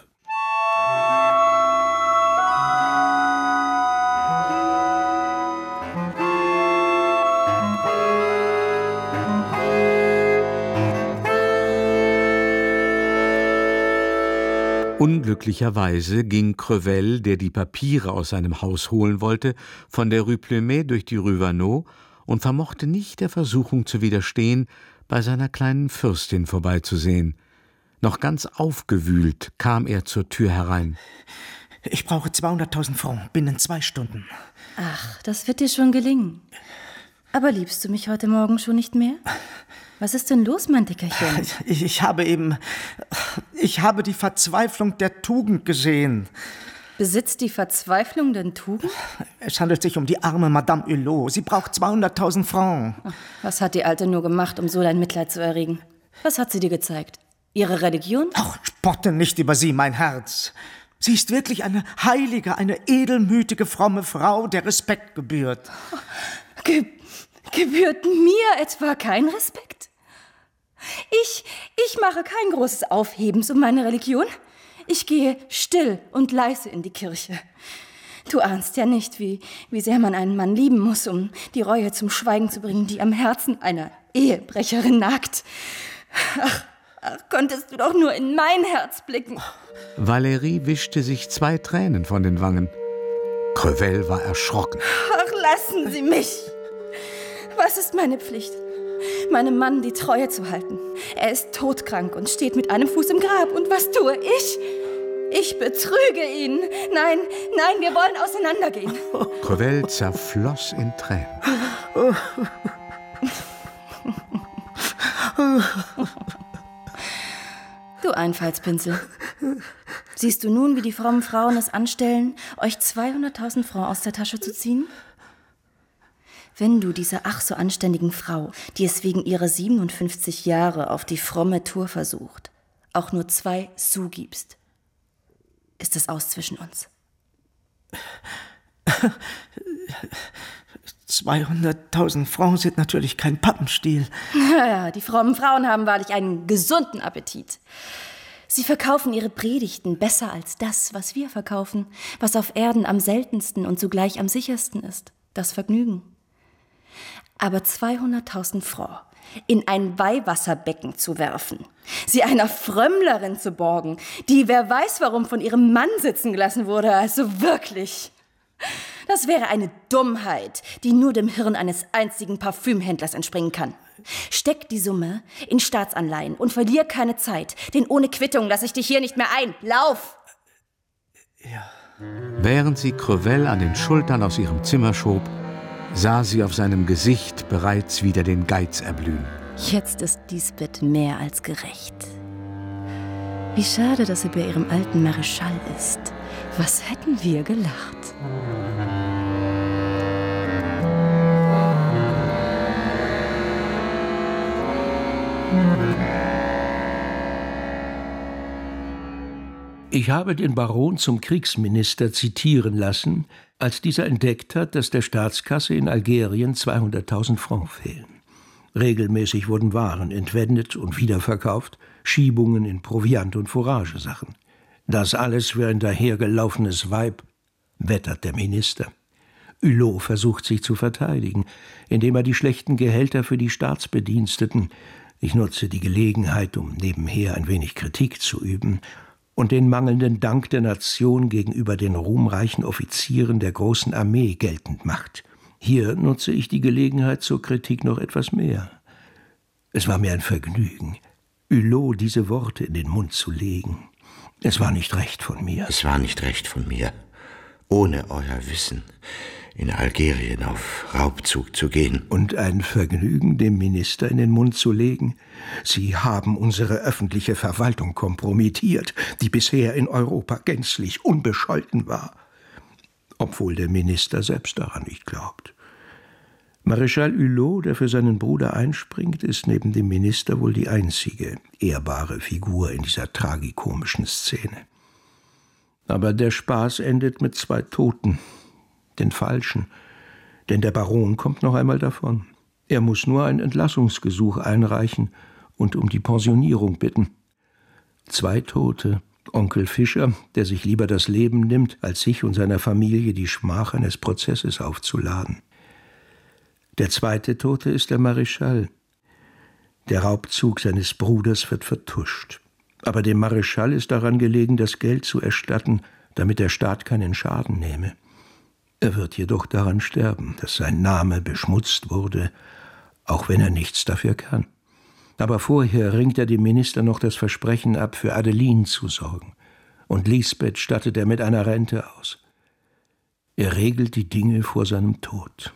Unglücklicherweise ging Crevel, der die Papiere aus seinem Haus holen wollte, von der Rue Plumet durch die Rue Vaneau und vermochte nicht der Versuchung zu widerstehen, bei seiner kleinen Fürstin vorbeizusehen. Noch ganz aufgewühlt kam er zur Tür herein. Ich brauche zweihunderttausend Francs binnen zwei Stunden. Ach, das wird dir schon gelingen. Aber liebst du mich heute Morgen schon nicht mehr? Was ist denn los, mein Dickerchen? Ich, ich habe eben... Ich habe die Verzweiflung der Tugend gesehen. Besitzt die Verzweiflung denn Tugend? Es handelt sich um die arme Madame Hulot. Sie braucht zweihunderttausend Francs. Ach, was hat die Alte nur gemacht, um so dein Mitleid zu erregen? Was hat sie dir gezeigt? Ihre Religion? Ach, spotte nicht über sie, mein Herz. Sie ist wirklich eine heilige, eine edelmütige, fromme Frau, der Respekt gebührt. Ge- gebührt mir etwa kein Respekt? Ich, ich mache kein großes Aufhebens um meine Religion. Ich gehe still und leise in die Kirche. Du ahnst ja nicht, wie, wie sehr man einen Mann lieben muss, um die Reue zum Schweigen zu bringen, die am Herzen einer Ehebrecherin nagt. Ach, ach, konntest du doch nur in mein Herz blicken. Valérie wischte sich zwei Tränen von den Wangen. Crevel war erschrocken. Ach, lassen Sie mich! Was ist meine Pflicht? Meinem Mann die Treue zu halten. Er ist todkrank und steht mit einem Fuß im Grab. Und was tue ich? Ich betrüge ihn. Nein, nein, wir wollen auseinandergehen. Crevel zerfloss in Tränen. Du Einfallspinsel. Siehst du nun, wie die frommen Frauen es anstellen, euch zweihunderttausend Francs aus der Tasche zu ziehen? Wenn du dieser ach so anständigen Frau, die es wegen ihrer siebenundfünfzig Jahre auf die fromme Tour versucht, auch nur zwei Sous gibst, ist es aus zwischen uns. zweihunderttausend Francs sind natürlich kein Pappenstiel. Ja, die frommen Frauen haben wahrlich einen gesunden Appetit. Sie verkaufen ihre Predigten besser als das, was wir verkaufen, was auf Erden am seltensten und zugleich am sichersten ist, das Vergnügen. Aber zweihunderttausend Francs in ein Weihwasserbecken zu werfen, sie einer Frömmlerin zu borgen, die wer weiß warum von ihrem Mann sitzen gelassen wurde, also wirklich, das wäre eine Dummheit, die nur dem Hirn eines einzigen Parfümhändlers entspringen kann. Steck die Summe in Staatsanleihen und verlier keine Zeit, denn ohne Quittung lasse ich dich hier nicht mehr ein. Lauf! Ja. Während sie Crevel an den Schultern aus ihrem Zimmer schob, sah sie auf seinem Gesicht bereits wieder den Geiz erblühen. Jetzt ist Lisbeth mehr als gerecht. Wie schade, dass sie bei ihrem alten Marischal ist. Was hätten wir gelacht? Ich habe den Baron zum Kriegsminister zitieren lassen, als dieser entdeckt hat, dass der Staatskasse in Algerien zweihunderttausend Francs fehlen. Regelmäßig wurden Waren entwendet und wiederverkauft, Schiebungen in Proviant- und Fouragesachen. Das alles für ein dahergelaufenes Weib, wettert der Minister. Hulot versucht sich zu verteidigen, indem er die schlechten Gehälter für die Staatsbediensteten, ich nutze die Gelegenheit, um nebenher ein wenig Kritik zu üben, und den mangelnden Dank der Nation gegenüber den ruhmreichen Offizieren der großen Armee geltend macht. Hier nutze ich die Gelegenheit zur Kritik noch etwas mehr. Es war mir ein Vergnügen, Hulot diese Worte in den Mund zu legen. Es war nicht recht von mir. Es war nicht recht von mir, ohne euer Wissen in Algerien auf Raubzug zu gehen. Und ein Vergnügen, dem Minister in den Mund zu legen. Sie haben unsere öffentliche Verwaltung kompromittiert, die bisher in Europa gänzlich unbescholten war. Obwohl der Minister selbst daran nicht glaubt. Marischal Hulot, der für seinen Bruder einspringt, ist neben dem Minister wohl die einzige ehrbare Figur in dieser tragikomischen Szene. Aber der Spaß endet mit zwei Toten. Den Falschen, denn der Baron kommt noch einmal davon. Er muss nur ein Entlassungsgesuch einreichen und um die Pensionierung bitten. Zwei Tote, Onkel Fischer, der sich lieber das Leben nimmt, als sich und seiner Familie die Schmach eines Prozesses aufzuladen. Der zweite Tote ist der Marischal. Der Raubzug seines Bruders wird vertuscht. Aber dem Mareschall ist daran gelegen, das Geld zu erstatten, damit der Staat keinen Schaden nehme. Er wird jedoch daran sterben, dass sein Name beschmutzt wurde, auch wenn er nichts dafür kann. Aber vorher ringt er dem Minister noch das Versprechen ab, für Adeline zu sorgen. Und Lisbeth stattet er mit einer Rente aus. Er regelt die Dinge vor seinem Tod.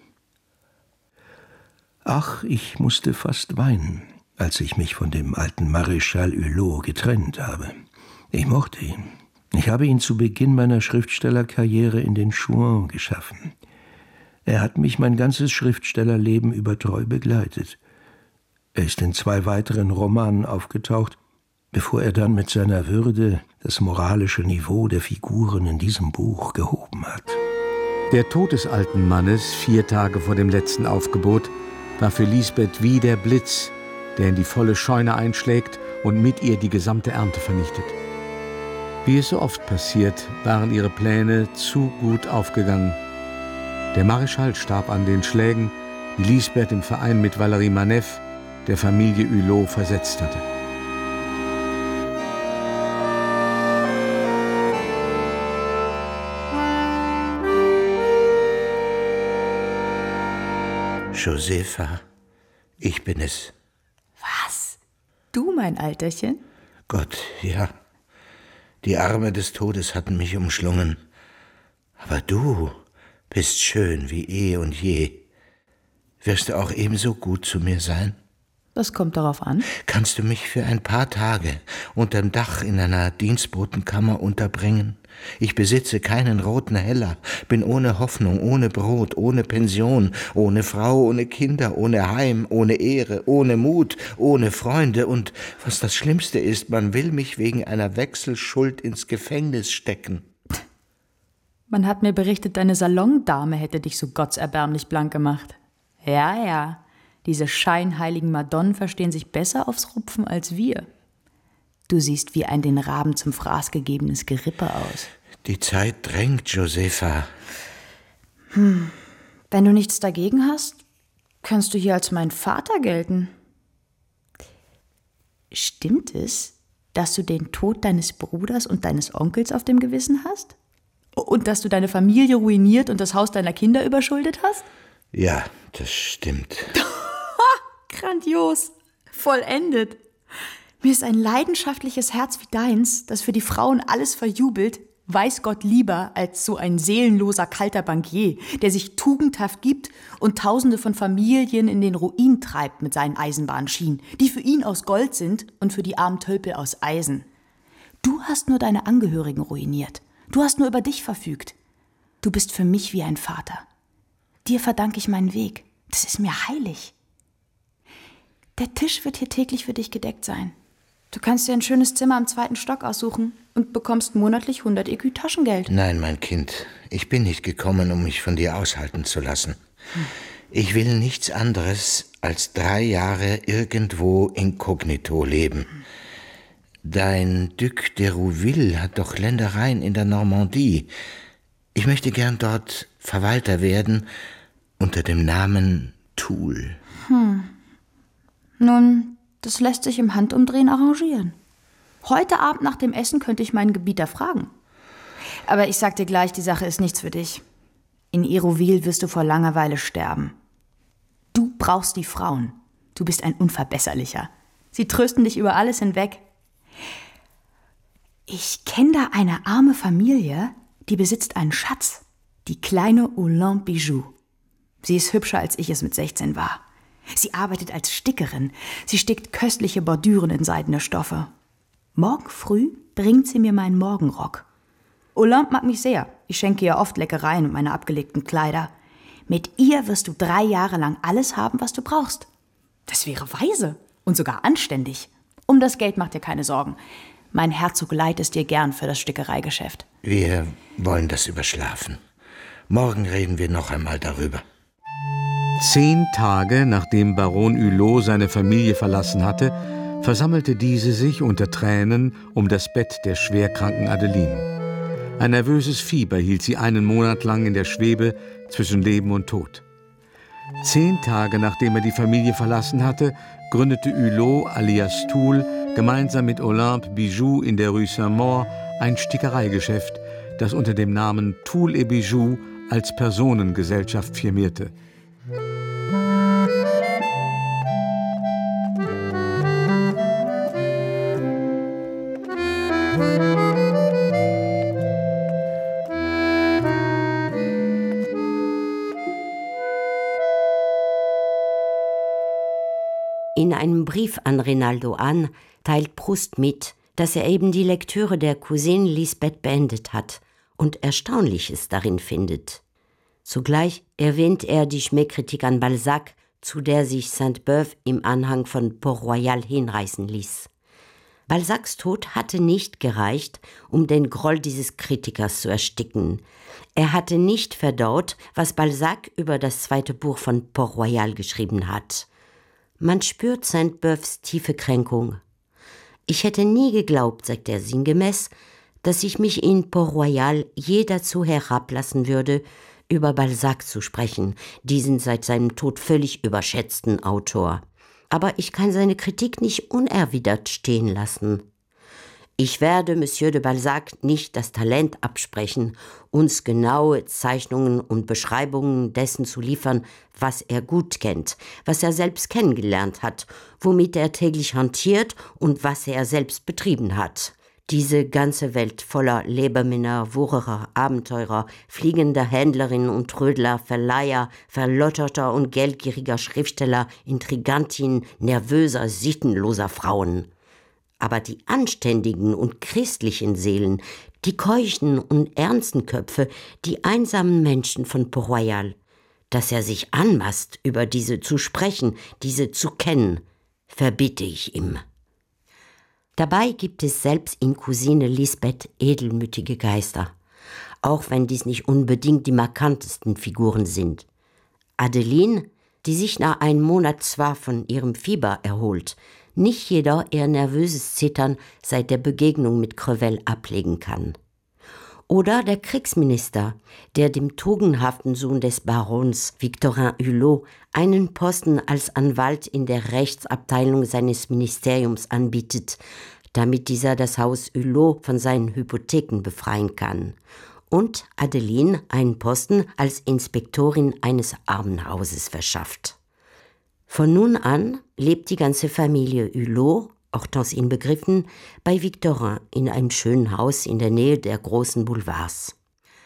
Ach, ich musste fast weinen, als ich mich von dem alten Maréchal Hulot getrennt habe. Ich mochte ihn. Ich habe ihn zu Beginn meiner Schriftstellerkarriere in den Chouans geschaffen. Er hat mich mein ganzes Schriftstellerleben über treu begleitet. Er ist in zwei weiteren Romanen aufgetaucht, bevor er dann mit seiner Würde das moralische Niveau der Figuren in diesem Buch gehoben hat. Der Tod des alten Mannes, vier Tage vor dem letzten Aufgebot, war für Lisbeth wie der Blitz, der in die volle Scheune einschlägt und mit ihr die gesamte Ernte vernichtet. Wie es so oft passiert, waren ihre Pläne zu gut aufgegangen. Der Mareschall starb an den Schlägen, die Lisbeth im Verein mit Valérie Maneff, der Familie Hulot, versetzt hatte. Josefa, ich bin es. Was? Du, mein Alterchen? Gott, ja. Die Arme des Todes hatten mich umschlungen. Aber du bist schön wie eh und je. Wirst du auch ebenso gut zu mir sein? Das kommt darauf an. Kannst du mich für ein paar Tage unterm Dach in einer Dienstbotenkammer unterbringen? Ich besitze keinen roten Heller, bin ohne Hoffnung, ohne Brot, ohne Pension, ohne Frau, ohne Kinder, ohne Heim, ohne Ehre, ohne Mut, ohne Freunde und, was das Schlimmste ist, man will mich wegen einer Wechselschuld ins Gefängnis stecken. Man hat mir berichtet, deine Salondame hätte dich so gottserbärmlich blank gemacht. Ja, ja, diese scheinheiligen Madonnen verstehen sich besser aufs Rupfen als wir. Du siehst wie ein den Raben zum Fraß gegebenes Gerippe aus. Die Zeit drängt, Josefa. Hm, wenn du nichts dagegen hast, kannst du hier als mein Vater gelten. Stimmt es, dass du den Tod deines Bruders und deines Onkels auf dem Gewissen hast? Und dass du deine Familie ruiniert und das Haus deiner Kinder überschuldet hast? Ja, das stimmt. Grandios, vollendet. Mir ist ein leidenschaftliches Herz wie deins, das für die Frauen alles verjubelt, weiß Gott lieber als so ein seelenloser, kalter Bankier, der sich tugendhaft gibt und Tausende von Familien in den Ruin treibt mit seinen Eisenbahnschienen, die für ihn aus Gold sind und für die armen Tölpel aus Eisen. Du hast nur deine Angehörigen ruiniert. Du hast nur über dich verfügt. Du bist für mich wie ein Vater. Dir verdanke ich meinen Weg. Das ist mir heilig. Der Tisch wird hier täglich für dich gedeckt sein. Du kannst dir ein schönes Zimmer am zweiten Stock aussuchen und bekommst monatlich hundert Ekü Taschengeld. Nein, mein Kind, ich bin nicht gekommen, um mich von dir aushalten zu lassen. Hm. Ich will nichts anderes als drei Jahre irgendwo inkognito leben. Hm. Dein Duc de Rouville hat doch Ländereien in der Normandie. Ich möchte gern dort Verwalter werden unter dem Namen Toul. Hm. Nun, das lässt sich im Handumdrehen arrangieren. Heute Abend nach dem Essen könnte ich meinen Gebieter fragen. Aber ich sag dir gleich, die Sache ist nichts für dich. In Hérouville wirst du vor Langeweile sterben. Du brauchst die Frauen. Du bist ein Unverbesserlicher. Sie trösten dich über alles hinweg. Ich kenne da eine arme Familie, die besitzt einen Schatz. Die kleine Hollande Bijou. Sie ist hübscher, als ich es mit sechzehn war. Sie arbeitet als Stickerin. Sie stickt köstliche Bordüren in seidene Stoffe. Morgen früh bringt sie mir meinen Morgenrock. Hollande mag mich sehr. Ich schenke ihr oft Leckereien und meine abgelegten Kleider. Mit ihr wirst du drei Jahre lang alles haben, was du brauchst. Das wäre weise und sogar anständig. Um das Geld mach dir keine Sorgen. Mein Herzog leiht es dir gern für das Stickereigeschäft. Wir wollen das überschlafen. Morgen reden wir noch einmal darüber. Zehn Tage nachdem Baron Hulot seine Familie verlassen hatte, versammelte diese sich unter Tränen um das Bett der schwerkranken Adeline. Ein nervöses Fieber hielt sie einen Monat lang in der Schwebe zwischen Leben und Tod. Zehn Tage nachdem er die Familie verlassen hatte, gründete Hulot alias Toul gemeinsam mit Olympe Bijou in der Rue Saint-Maur ein Stickereigeschäft, das unter dem Namen Toul et Bijoux als Personengesellschaft firmierte. In einem Brief an Rinaldo an teilt Proust mit, dass er eben die Lektüre der Cousine Lisbeth beendet hat und Erstaunliches darin findet. Zugleich erwähnt er die Schmähkritik an Balzac, zu der sich Sainte-Beuve im Anhang von Port-Royal hinreißen ließ. Balzacs Tod hatte nicht gereicht, um den Groll dieses Kritikers zu ersticken. Er hatte nicht verdaut, was Balzac über das zweite Buch von Port-Royal geschrieben hat. Man spürt Sainte-Beuves tiefe Kränkung. Ich hätte nie geglaubt, sagt er sinngemäß, dass ich mich in Port-Royal je dazu herablassen würde, über Balzac zu sprechen, diesen seit seinem Tod völlig überschätzten Autor. Aber ich kann seine Kritik nicht unerwidert stehen lassen. Ich werde Monsieur de Balzac nicht das Talent absprechen, uns genaue Zeichnungen und Beschreibungen dessen zu liefern, was er gut kennt, was er selbst kennengelernt hat, womit er täglich hantiert und was er selbst betrieben hat. Diese ganze Welt voller Lebermänner, Wucherer, Abenteurer, fliegender Händlerinnen und Trödler, Verleiher, verlotterter und geldgieriger Schriftsteller, Intrigantinnen, nervöser, sittenloser Frauen. Aber die anständigen und christlichen Seelen, die keuchen und ernsten Köpfe, die einsamen Menschen von Port-Royal, dass er sich anmaßt, über diese zu sprechen, diese zu kennen, verbitte ich ihm. Dabei gibt es selbst in Cousine Lisbeth edelmütige Geister, auch wenn dies nicht unbedingt die markantesten Figuren sind. Adeline, die sich nach einem Monat zwar von ihrem Fieber erholt, nicht jeder ihr nervöses Zittern seit der Begegnung mit Crevel ablegen kann. Oder der Kriegsminister, der dem tugendhaften Sohn des Barons Victorin Hulot einen Posten als Anwalt in der Rechtsabteilung seines Ministeriums anbietet, damit dieser das Haus Hulot von seinen Hypotheken befreien kann. Und Adeline einen Posten als Inspektorin eines Armenhauses verschafft. Von nun an lebt die ganze Familie Hulot, Hortense inbegriffen, bei Victorin in einem schönen Haus in der Nähe der großen Boulevards.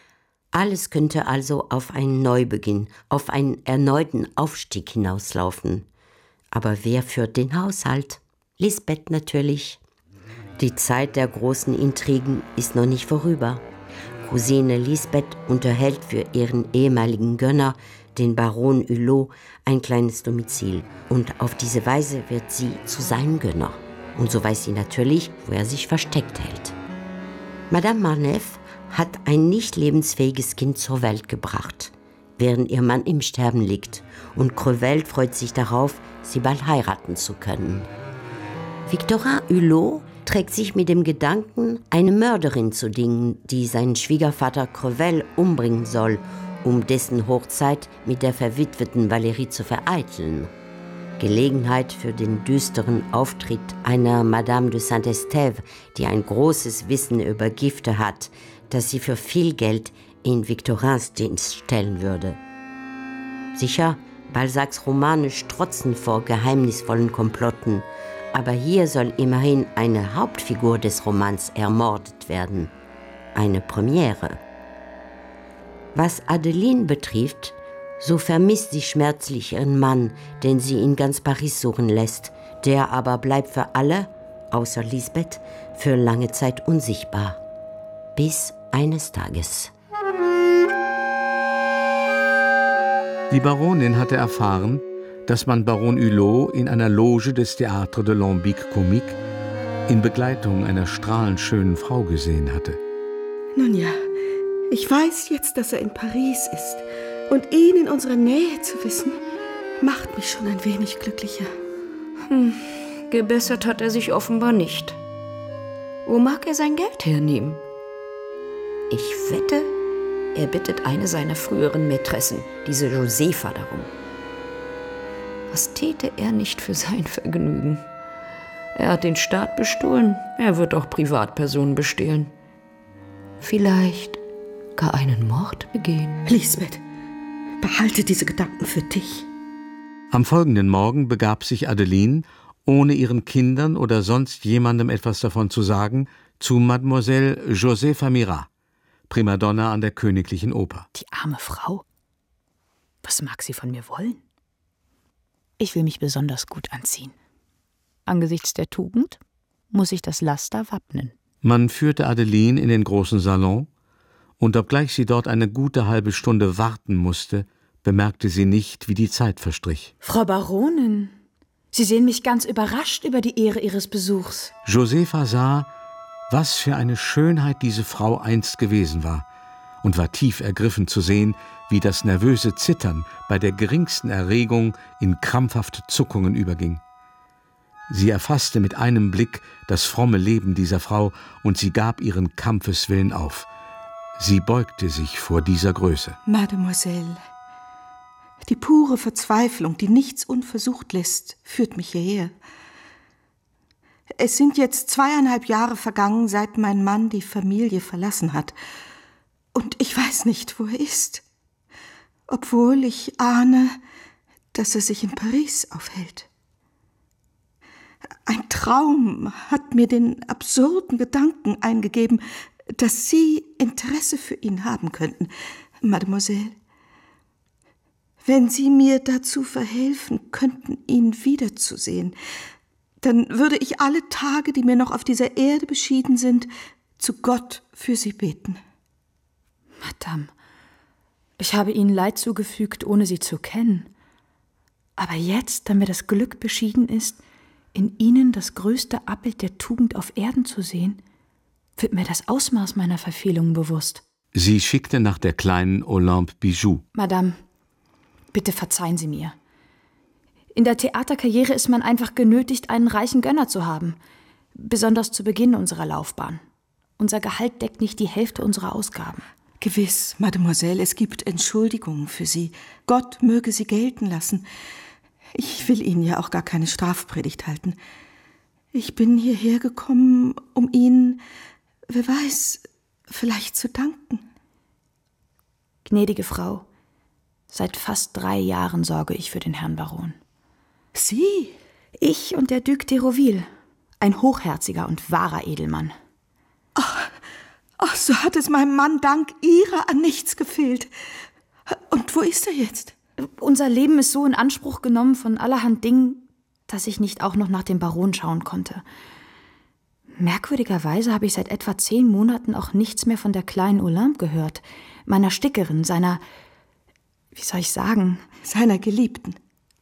Alles könnte also auf einen Neubeginn, auf einen erneuten Aufstieg hinauslaufen. Aber wer führt den Haushalt? Lisbeth natürlich. Die Zeit der großen Intrigen ist noch nicht vorüber. Cousine Lisbeth unterhält für ihren ehemaligen Gönner, den Baron Hulot, ein kleines Domizil. Und auf diese Weise wird sie zu seinem Gönner. Und so weiß sie natürlich, wo er sich versteckt hält. Madame Marneffe hat ein nicht lebensfähiges Kind zur Welt gebracht, während ihr Mann im Sterben liegt. Und Crevel freut sich darauf, sie bald heiraten zu können. Victorin Hulot trägt sich mit dem Gedanken, eine Mörderin zu dingen, die seinen Schwiegervater Crevel umbringen soll, um dessen Hochzeit mit der verwitweten Valérie zu vereiteln. Gelegenheit für den düsteren Auftritt einer Madame de Saint-Estève, die ein großes Wissen über Gifte hat, das sie für viel Geld in Victorins Dienst stellen würde. Sicher, Balzacs Romane strotzen vor geheimnisvollen Komplotten, aber hier soll immerhin eine Hauptfigur des Romans ermordet werden. Eine Premiere. Was Adeline betrifft, so vermisst sie schmerzlich ihren Mann, den sie in ganz Paris suchen lässt. Der aber bleibt für alle, außer Lisbeth, für lange Zeit unsichtbar. Bis eines Tages. Die Baronin hatte erfahren, dass man Baron Hulot in einer Loge des Théâtre de l'Ambique Comique in Begleitung einer strahlend schönen Frau gesehen hatte. Nun ja, ich weiß jetzt, dass er in Paris ist. Und ihn in unserer Nähe zu wissen, macht mich schon ein wenig glücklicher. Hm, gebessert hat er sich offenbar nicht. Wo mag er sein Geld hernehmen? Ich wette, er bittet eine seiner früheren Mätressen, diese Josefa, darum. Was täte er nicht für sein Vergnügen? Er hat den Staat bestohlen, er wird auch Privatpersonen bestehlen. Vielleicht gar einen Mord begehen. Lisbeth, behalte diese Gedanken für dich. Am folgenden Morgen begab sich Adeline, ohne ihren Kindern oder sonst jemandem etwas davon zu sagen, zu Mademoiselle Josepha Mirat, Primadonna an der Königlichen Oper. Die arme Frau. Was mag sie von mir wollen? Ich will mich besonders gut anziehen. Angesichts der Tugend muss ich das Laster wappnen. Man führte Adeline in den großen Salon, und obgleich sie dort eine gute halbe Stunde warten musste, bemerkte sie nicht, wie die Zeit verstrich. Frau Baronin, Sie sehen mich ganz überrascht über die Ehre Ihres Besuchs. Josepha sah, was für eine Schönheit diese Frau einst gewesen war, und war tief ergriffen zu sehen, wie das nervöse Zittern bei der geringsten Erregung in krampfhafte Zuckungen überging. Sie erfasste mit einem Blick das fromme Leben dieser Frau, und sie gab ihren Kampfeswillen auf. Sie beugte sich vor dieser Größe. Mademoiselle, die pure Verzweiflung, die nichts unversucht lässt, führt mich hierher. Es sind jetzt zweieinhalb Jahre vergangen, seit mein Mann die Familie verlassen hat. Und ich weiß nicht, wo er ist. Obwohl ich ahne, dass er sich in Paris aufhält. Ein Traum hat mir den absurden Gedanken eingegeben, dass Sie Interesse für ihn haben könnten, Mademoiselle. Wenn Sie mir dazu verhelfen könnten, ihn wiederzusehen, dann würde ich alle Tage, die mir noch auf dieser Erde beschieden sind, zu Gott für Sie beten. Madame, ich habe Ihnen Leid zugefügt, ohne Sie zu kennen. Aber jetzt, da mir das Glück beschieden ist, in Ihnen das größte Abbild der Tugend auf Erden zu sehen, wird mir das Ausmaß meiner Verfehlungen bewusst. Sie schickte nach der kleinen Olympe Bijou. Madame, bitte verzeihen Sie mir. In der Theaterkarriere ist man einfach genötigt, einen reichen Gönner zu haben. Besonders zu Beginn unserer Laufbahn. Unser Gehalt deckt nicht die Hälfte unserer Ausgaben. Gewiss, Mademoiselle, es gibt Entschuldigungen für Sie. Gott möge sie gelten lassen. Ich will Ihnen ja auch gar keine Strafpredigt halten. Ich bin hierher gekommen, um Ihnen, wer weiß, vielleicht zu danken. Gnädige Frau, seit fast drei Jahren sorge ich für den Herrn Baron. Sie? Ich und der Duc d'Hérouville, ein hochherziger und wahrer Edelmann. Ach, ach, so hat es meinem Mann dank Ihrer an nichts gefehlt. Und wo ist er jetzt? Unser Leben ist so in Anspruch genommen von allerhand Dingen, dass ich nicht auch noch nach dem Baron schauen konnte. Merkwürdigerweise habe ich seit etwa zehn Monaten auch nichts mehr von der kleinen Olympe gehört, meiner Stickerin, seiner, wie soll ich sagen? Seiner Geliebten.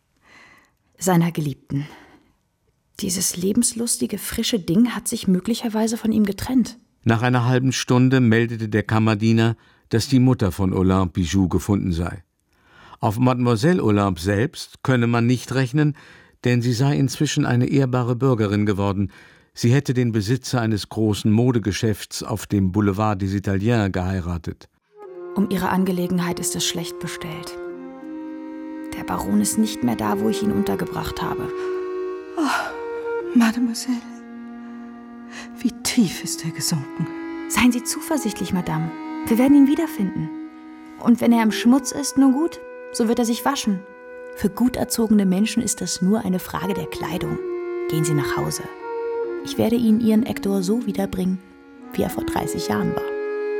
Seiner Geliebten. Dieses lebenslustige, frische Ding hat sich möglicherweise von ihm getrennt. Nach einer halben Stunde meldete der Kammerdiener, dass die Mutter von Olympe Bijou gefunden sei. Auf Mademoiselle Olympe selbst könne man nicht rechnen, denn sie sei inzwischen eine ehrbare Bürgerin geworden. Sie hätte den Besitzer eines großen Modegeschäfts auf dem Boulevard des Italiens geheiratet. Um ihre Angelegenheit ist es schlecht bestellt. Der Baron ist nicht mehr da, wo ich ihn untergebracht habe. Oh, Mademoiselle, wie tief ist er gesunken? Seien Sie zuversichtlich, Madame. Wir werden ihn wiederfinden. Und wenn er im Schmutz ist, nun gut, so wird er sich waschen. Für gut erzogene Menschen ist das nur eine Frage der Kleidung. Gehen Sie nach Hause. Ich werde Ihnen Ihren Hector so wiederbringen, wie er vor dreißig Jahren war.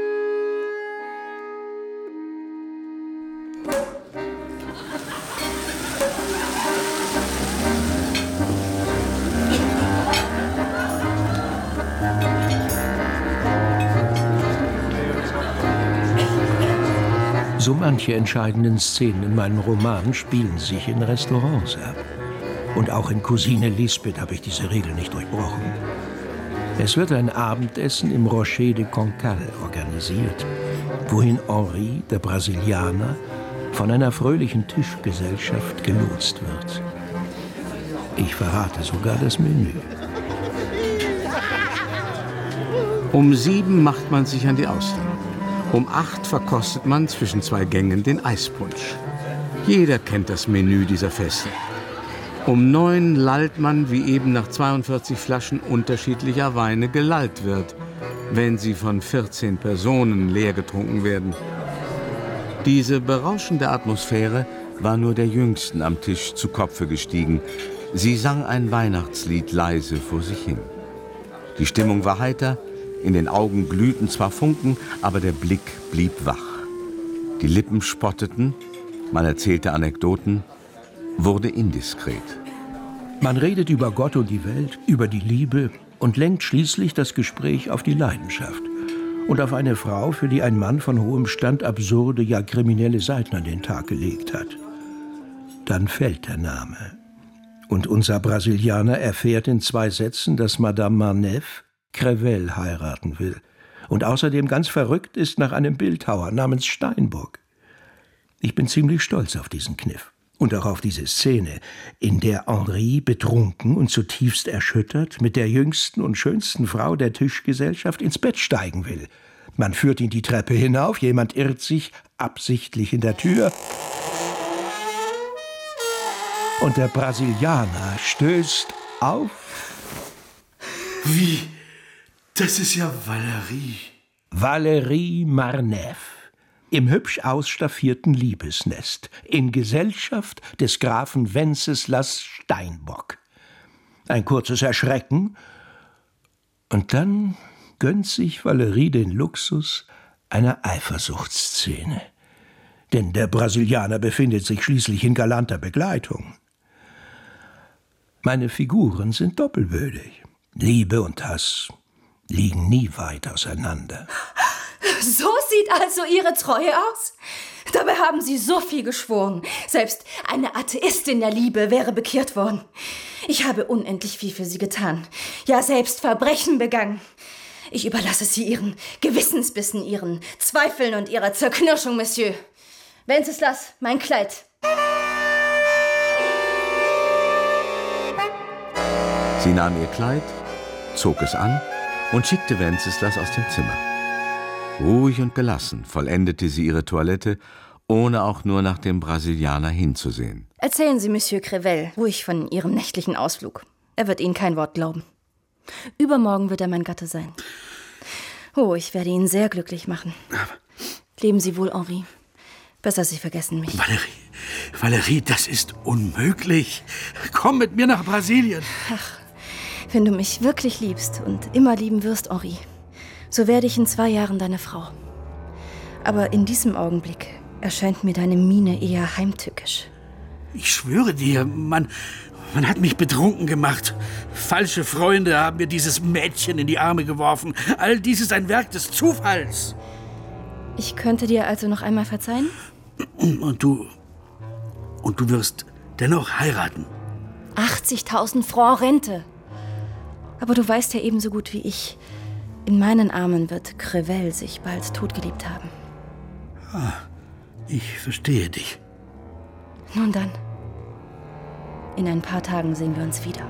So manche entscheidenden Szenen in meinem Roman spielen sich in Restaurants ab. Und auch in Cousine Lisbeth habe ich diese Regel nicht durchbrochen. Es wird ein Abendessen im Rocher de Cancale organisiert, wohin Henri, der Brasilianer, von einer fröhlichen Tischgesellschaft gelotst wird. Ich verrate sogar das Menü. Um sieben macht man sich an die Austern. Um acht verkostet man zwischen zwei Gängen den Eispunsch. Jeder kennt das Menü dieser Feste. Um neun lallt man, wie eben nach zweiundvierzig Flaschen unterschiedlicher Weine gelallt wird, wenn sie von vierzehn Personen leer getrunken werden. Diese berauschende Atmosphäre war nur der Jüngsten am Tisch zu Kopfe gestiegen. Sie sang ein Weihnachtslied leise vor sich hin. Die Stimmung war heiter, in den Augen glühten zwar Funken, aber der Blick blieb wach. Die Lippen spotteten, man erzählte Anekdoten, wurde indiskret. Man redet über Gott und die Welt, über die Liebe und lenkt schließlich das Gespräch auf die Leidenschaft und auf eine Frau, für die ein Mann von hohem Stand absurde, ja kriminelle Seiten an den Tag gelegt hat. Dann fällt der Name. Und unser Brasilianer erfährt in zwei Sätzen, dass Madame Marneffe Crevel heiraten will und außerdem ganz verrückt ist nach einem Bildhauer namens Steinbock. Ich bin ziemlich stolz auf diesen Kniff und auch auf diese Szene, in der Henri betrunken und zutiefst erschüttert mit der jüngsten und schönsten Frau der Tischgesellschaft ins Bett steigen will. Man führt ihn die Treppe hinauf, jemand irrt sich absichtlich in der Tür und der Brasilianer stößt auf. Wie? Das ist ja Valerie. Valerie Marneffe. Im hübsch ausstaffierten Liebesnest, in Gesellschaft des Grafen Wenceslas Steinbock. Ein kurzes Erschrecken, und dann gönnt sich Valerie den Luxus einer Eifersuchtsszene. Denn der Brasilianer befindet sich schließlich in galanter Begleitung. Meine Figuren sind doppelbödig. Liebe und Hass liegen nie weit auseinander. So sieht also Ihre Treue aus? Dabei haben Sie so viel geschworen. Selbst eine Atheistin der Liebe wäre bekehrt worden. Ich habe unendlich viel für Sie getan. Ja, selbst Verbrechen begangen. Ich überlasse Sie Ihren Gewissensbissen, Ihren Zweifeln und Ihrer Zerknirschung, Monsieur. Wenceslas, mein Kleid. Sie nahm ihr Kleid, zog es an und schickte Wenceslas aus dem Zimmer. Ruhig und gelassen vollendete sie ihre Toilette, ohne auch nur nach dem Brasilianer hinzusehen. Erzählen Sie Monsieur Crevel ruhig von Ihrem nächtlichen Ausflug. Er wird Ihnen kein Wort glauben. Übermorgen wird er mein Gatte sein. Oh, ich werde ihn sehr glücklich machen. Leben Sie wohl, Henri. Besser, Sie vergessen mich. Valerie, Valerie, das ist unmöglich. Komm mit mir nach Brasilien. Ach, wenn du mich wirklich liebst und immer lieben wirst, Henri, so werde ich in zwei Jahren deine Frau. Aber in diesem Augenblick erscheint mir deine Miene eher heimtückisch. Ich schwöre dir, man, man hat mich betrunken gemacht. Falsche Freunde haben mir dieses Mädchen in die Arme geworfen. All dies ist ein Werk des Zufalls. Ich könnte dir also noch einmal verzeihen? Und du... Und du wirst dennoch heiraten. achtzigtausend Francs Rente. Aber du weißt ja ebenso gut wie ich, in meinen Armen wird Crevel sich bald totgeliebt haben. Ah, ich verstehe dich. Nun dann. In ein paar Tagen sehen wir uns wieder.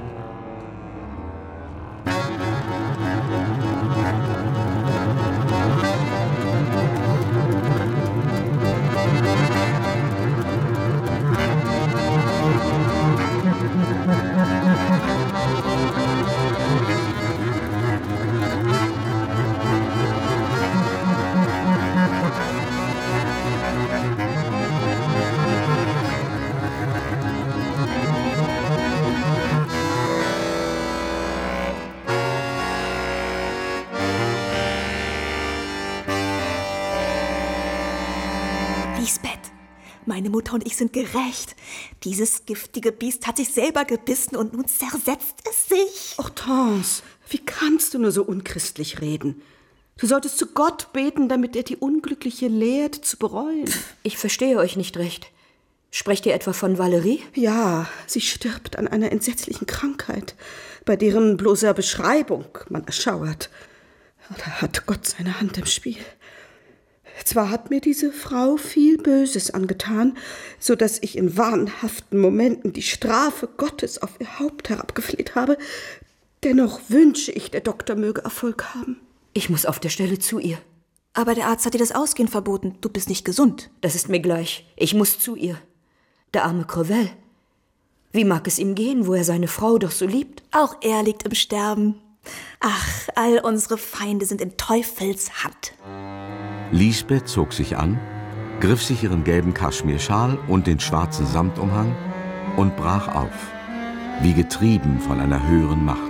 Meine Mutter und ich sind gerecht. Dieses giftige Biest hat sich selber gebissen und nun zersetzt es sich. Hortense, wie kannst du nur so unchristlich reden? Du solltest zu Gott beten, damit er die Unglückliche lehrt, zu bereuen. Ich verstehe euch nicht recht. Sprecht ihr etwa von Valerie? Ja, sie stirbt an einer entsetzlichen Krankheit, bei deren bloßer Beschreibung man erschauert. Da hat Gott seine Hand im Spiel. Zwar hat mir diese Frau viel Böses angetan, so dass ich in wahnhaften Momenten die Strafe Gottes auf ihr Haupt herabgefleht habe, dennoch wünsche ich, der Doktor möge Erfolg haben. Ich muss auf der Stelle zu ihr. Aber der Arzt hat dir das Ausgehen verboten. Du bist nicht gesund. Das ist mir gleich. Ich muss zu ihr. Der arme Crevel. Wie mag es ihm gehen, wo er seine Frau doch so liebt? Auch er liegt im Sterben. Ach, all unsere Feinde sind in Teufels Hand. Lisbeth zog sich an, griff sich ihren gelben Kaschmirschal und den schwarzen Samtumhang und brach auf, wie getrieben von einer höheren Macht.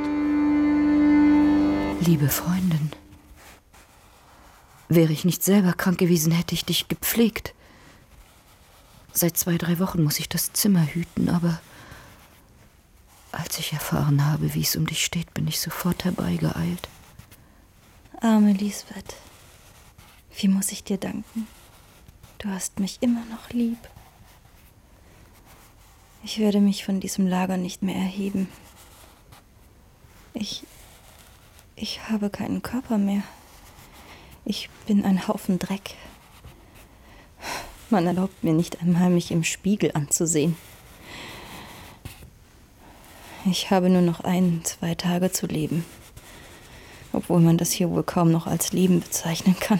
Liebe Freundin, wäre ich nicht selber krank gewesen, hätte ich dich gepflegt. Seit zwei, drei Wochen muss ich das Zimmer hüten, aber als ich erfahren habe, wie es um dich steht, bin ich sofort herbeigeeilt. Arme Lisbeth, wie muss ich dir danken? Du hast mich immer noch lieb. Ich werde mich von diesem Lager nicht mehr erheben. Ich, ich habe keinen Körper mehr. Ich bin ein Haufen Dreck. Man erlaubt mir nicht einmal, mich im Spiegel anzusehen. Ich habe nur noch ein, zwei Tage zu leben, obwohl man das hier wohl kaum noch als Leben bezeichnen kann.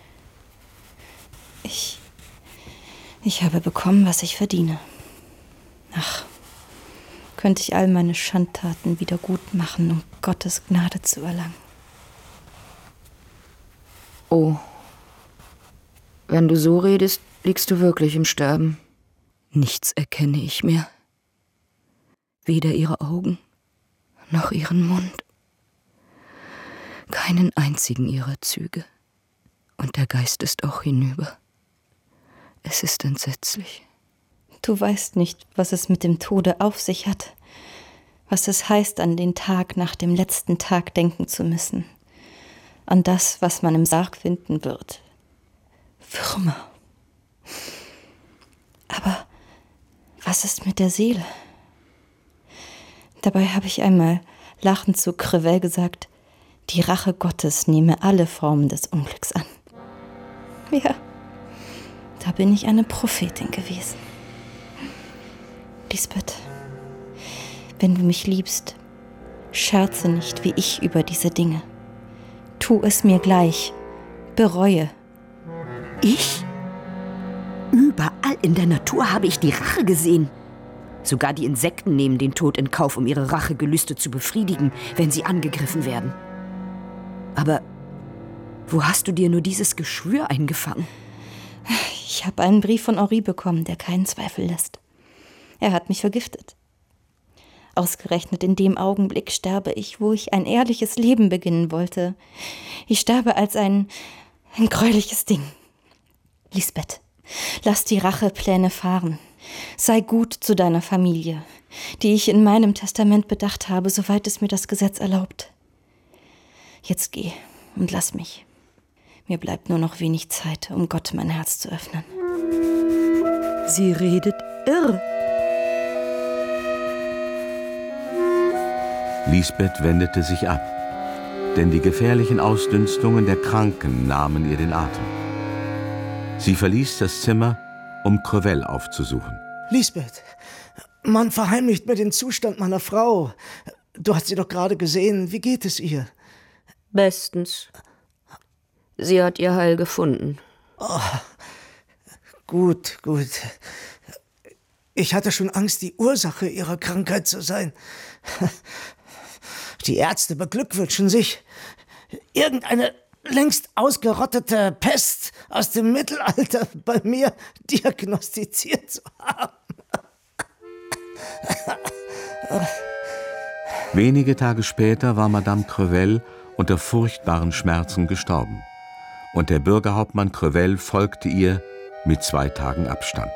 Ich, ich habe bekommen, was ich verdiene. Ach, könnte ich all meine Schandtaten wieder gut machen, um Gottes Gnade zu erlangen. Oh, wenn du so redest, liegst du wirklich im Sterben. Nichts erkenne ich mehr. Weder ihre Augen, noch ihren Mund. Keinen einzigen ihrer Züge. Und der Geist ist auch hinüber. Es ist entsetzlich. Du weißt nicht, was es mit dem Tode auf sich hat. Was es heißt, an den Tag nach dem letzten Tag denken zu müssen. An das, was man im Sarg finden wird. Würmer. Aber was ist mit der Seele? Dabei habe ich einmal lachend zu Crevel gesagt, die Rache Gottes nehme alle Formen des Unglücks an. Ja, da bin ich eine Prophetin gewesen. Lisbeth, wenn du mich liebst, scherze nicht wie ich über diese Dinge. Tu es mir gleich, bereue. Ich? Überall in der Natur habe ich die Rache gesehen. Sogar die Insekten nehmen den Tod in Kauf, um ihre Rachegelüste zu befriedigen, wenn sie angegriffen werden. Aber wo hast du dir nur dieses Geschwür eingefangen? Ich habe einen Brief von Henri bekommen, der keinen Zweifel lässt. Er hat mich vergiftet. Ausgerechnet in dem Augenblick sterbe ich, wo ich ein ehrliches Leben beginnen wollte. Ich sterbe als ein, ein gräuliches Ding. Lisbeth, lass die Rachepläne fahren. Sei gut zu deiner Familie, die ich in meinem Testament bedacht habe, soweit es mir das Gesetz erlaubt. Jetzt geh und lass mich. Mir bleibt nur noch wenig Zeit, um Gott mein Herz zu öffnen. Sie redet irr. Lisbeth wendete sich ab, denn die gefährlichen Ausdünstungen der Kranken nahmen ihr den Atem. Sie verließ das Zimmer, um Crevel aufzusuchen. Lisbeth, man verheimlicht mir den Zustand meiner Frau. Du hast sie doch gerade gesehen. Wie geht es ihr? Bestens. Sie hat ihr Heil gefunden. Oh, gut, gut. Ich hatte schon Angst, die Ursache ihrer Krankheit zu sein. Die Ärzte beglückwünschen sich. Irgendeine längst ausgerottete Pest aus dem Mittelalter bei mir diagnostiziert zu haben. Wenige Tage später war Madame Crevel unter furchtbaren Schmerzen gestorben. Und der Bürgerhauptmann Crevel folgte ihr mit zwei Tagen Abstand.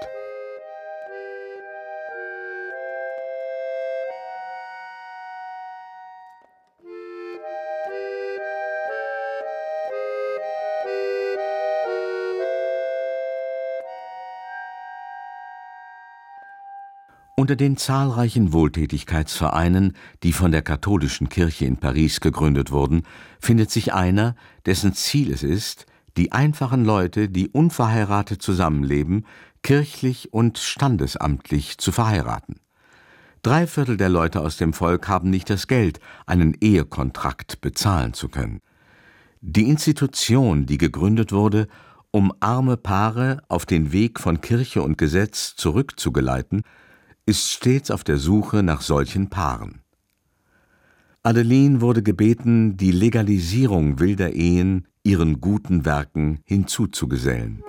Unter den zahlreichen Wohltätigkeitsvereinen, die von der katholischen Kirche in Paris gegründet wurden, findet sich einer, dessen Ziel es ist, die einfachen Leute, die unverheiratet zusammenleben, kirchlich und standesamtlich zu verheiraten. Drei Viertel der Leute aus dem Volk haben nicht das Geld, einen Ehekontrakt bezahlen zu können. Die Institution, die gegründet wurde, um arme Paare auf den Weg von Kirche und Gesetz zurückzugeleiten, ist stets auf der Suche nach solchen Paaren. Adeline wurde gebeten, die Legalisierung wilder Ehen ihren guten Werken hinzuzugesellen.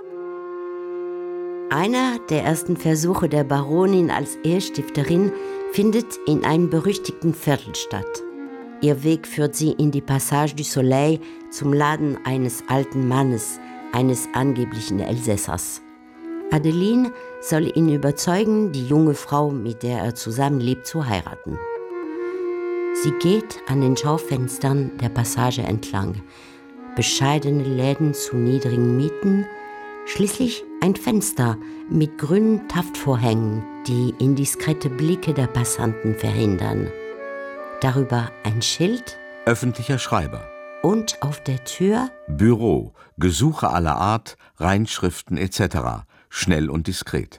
Einer der ersten Versuche der Baronin als Ehestifterin findet in einem berüchtigten Viertel statt. Ihr Weg führt sie in die Passage du Soleil zum Laden eines alten Mannes, eines angeblichen Elsässers. Adeline soll ihn überzeugen, die junge Frau, mit der er zusammenlebt, zu heiraten. Sie geht an den Schaufenstern der Passage entlang. Bescheidene Läden zu niedrigen Mieten, schließlich ein Fenster mit grünen Taftvorhängen, die indiskrete Blicke der Passanten verhindern. Darüber ein Schild. Öffentlicher Schreiber. Und auf der Tür Büro, Gesuche aller Art, Reinschriften et cetera. Schnell und diskret.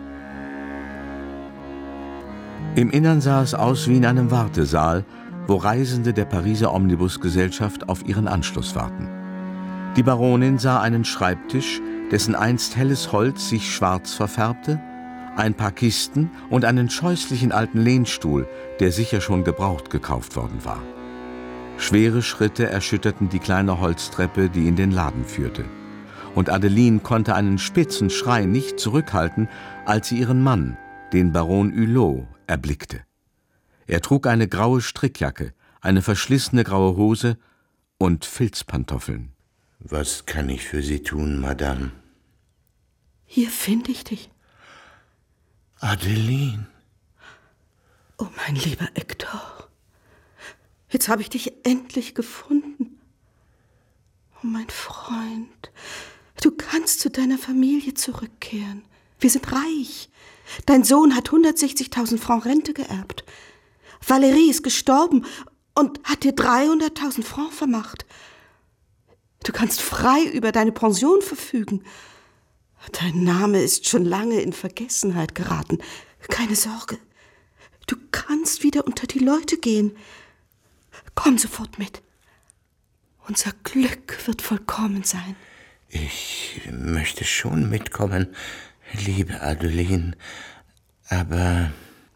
Im Innern sah es aus wie in einem Wartesaal, wo Reisende der Pariser Omnibusgesellschaft auf ihren Anschluss warten. Die Baronin sah einen Schreibtisch, dessen einst helles Holz sich schwarz verfärbte, ein paar Kisten und einen scheußlichen alten Lehnstuhl, der sicher schon gebraucht gekauft worden war. Schwere Schritte erschütterten die kleine Holztreppe, die in den Laden führte. Und Adeline konnte einen spitzen Schrei nicht zurückhalten, als sie ihren Mann, den Baron Hulot, erblickte. Er trug eine graue Strickjacke, eine verschlissene graue Hose und Filzpantoffeln. Was kann ich für Sie tun, Madame? Hier finde ich dich. Adeline. Oh, mein lieber Hector. Jetzt habe ich dich endlich gefunden. Oh, mein Freund. Du kannst zu deiner Familie zurückkehren. Wir sind reich. Dein Sohn hat hundertsechzigtausend Francs Rente geerbt. Valérie ist gestorben und hat dir dreihunderttausend Francs vermacht. Du kannst frei über deine Pension verfügen. Dein Name ist schon lange in Vergessenheit geraten. Keine Sorge. Du kannst wieder unter die Leute gehen. Komm sofort mit. Unser Glück wird vollkommen sein. Ich möchte schon mitkommen, liebe Adeline, aber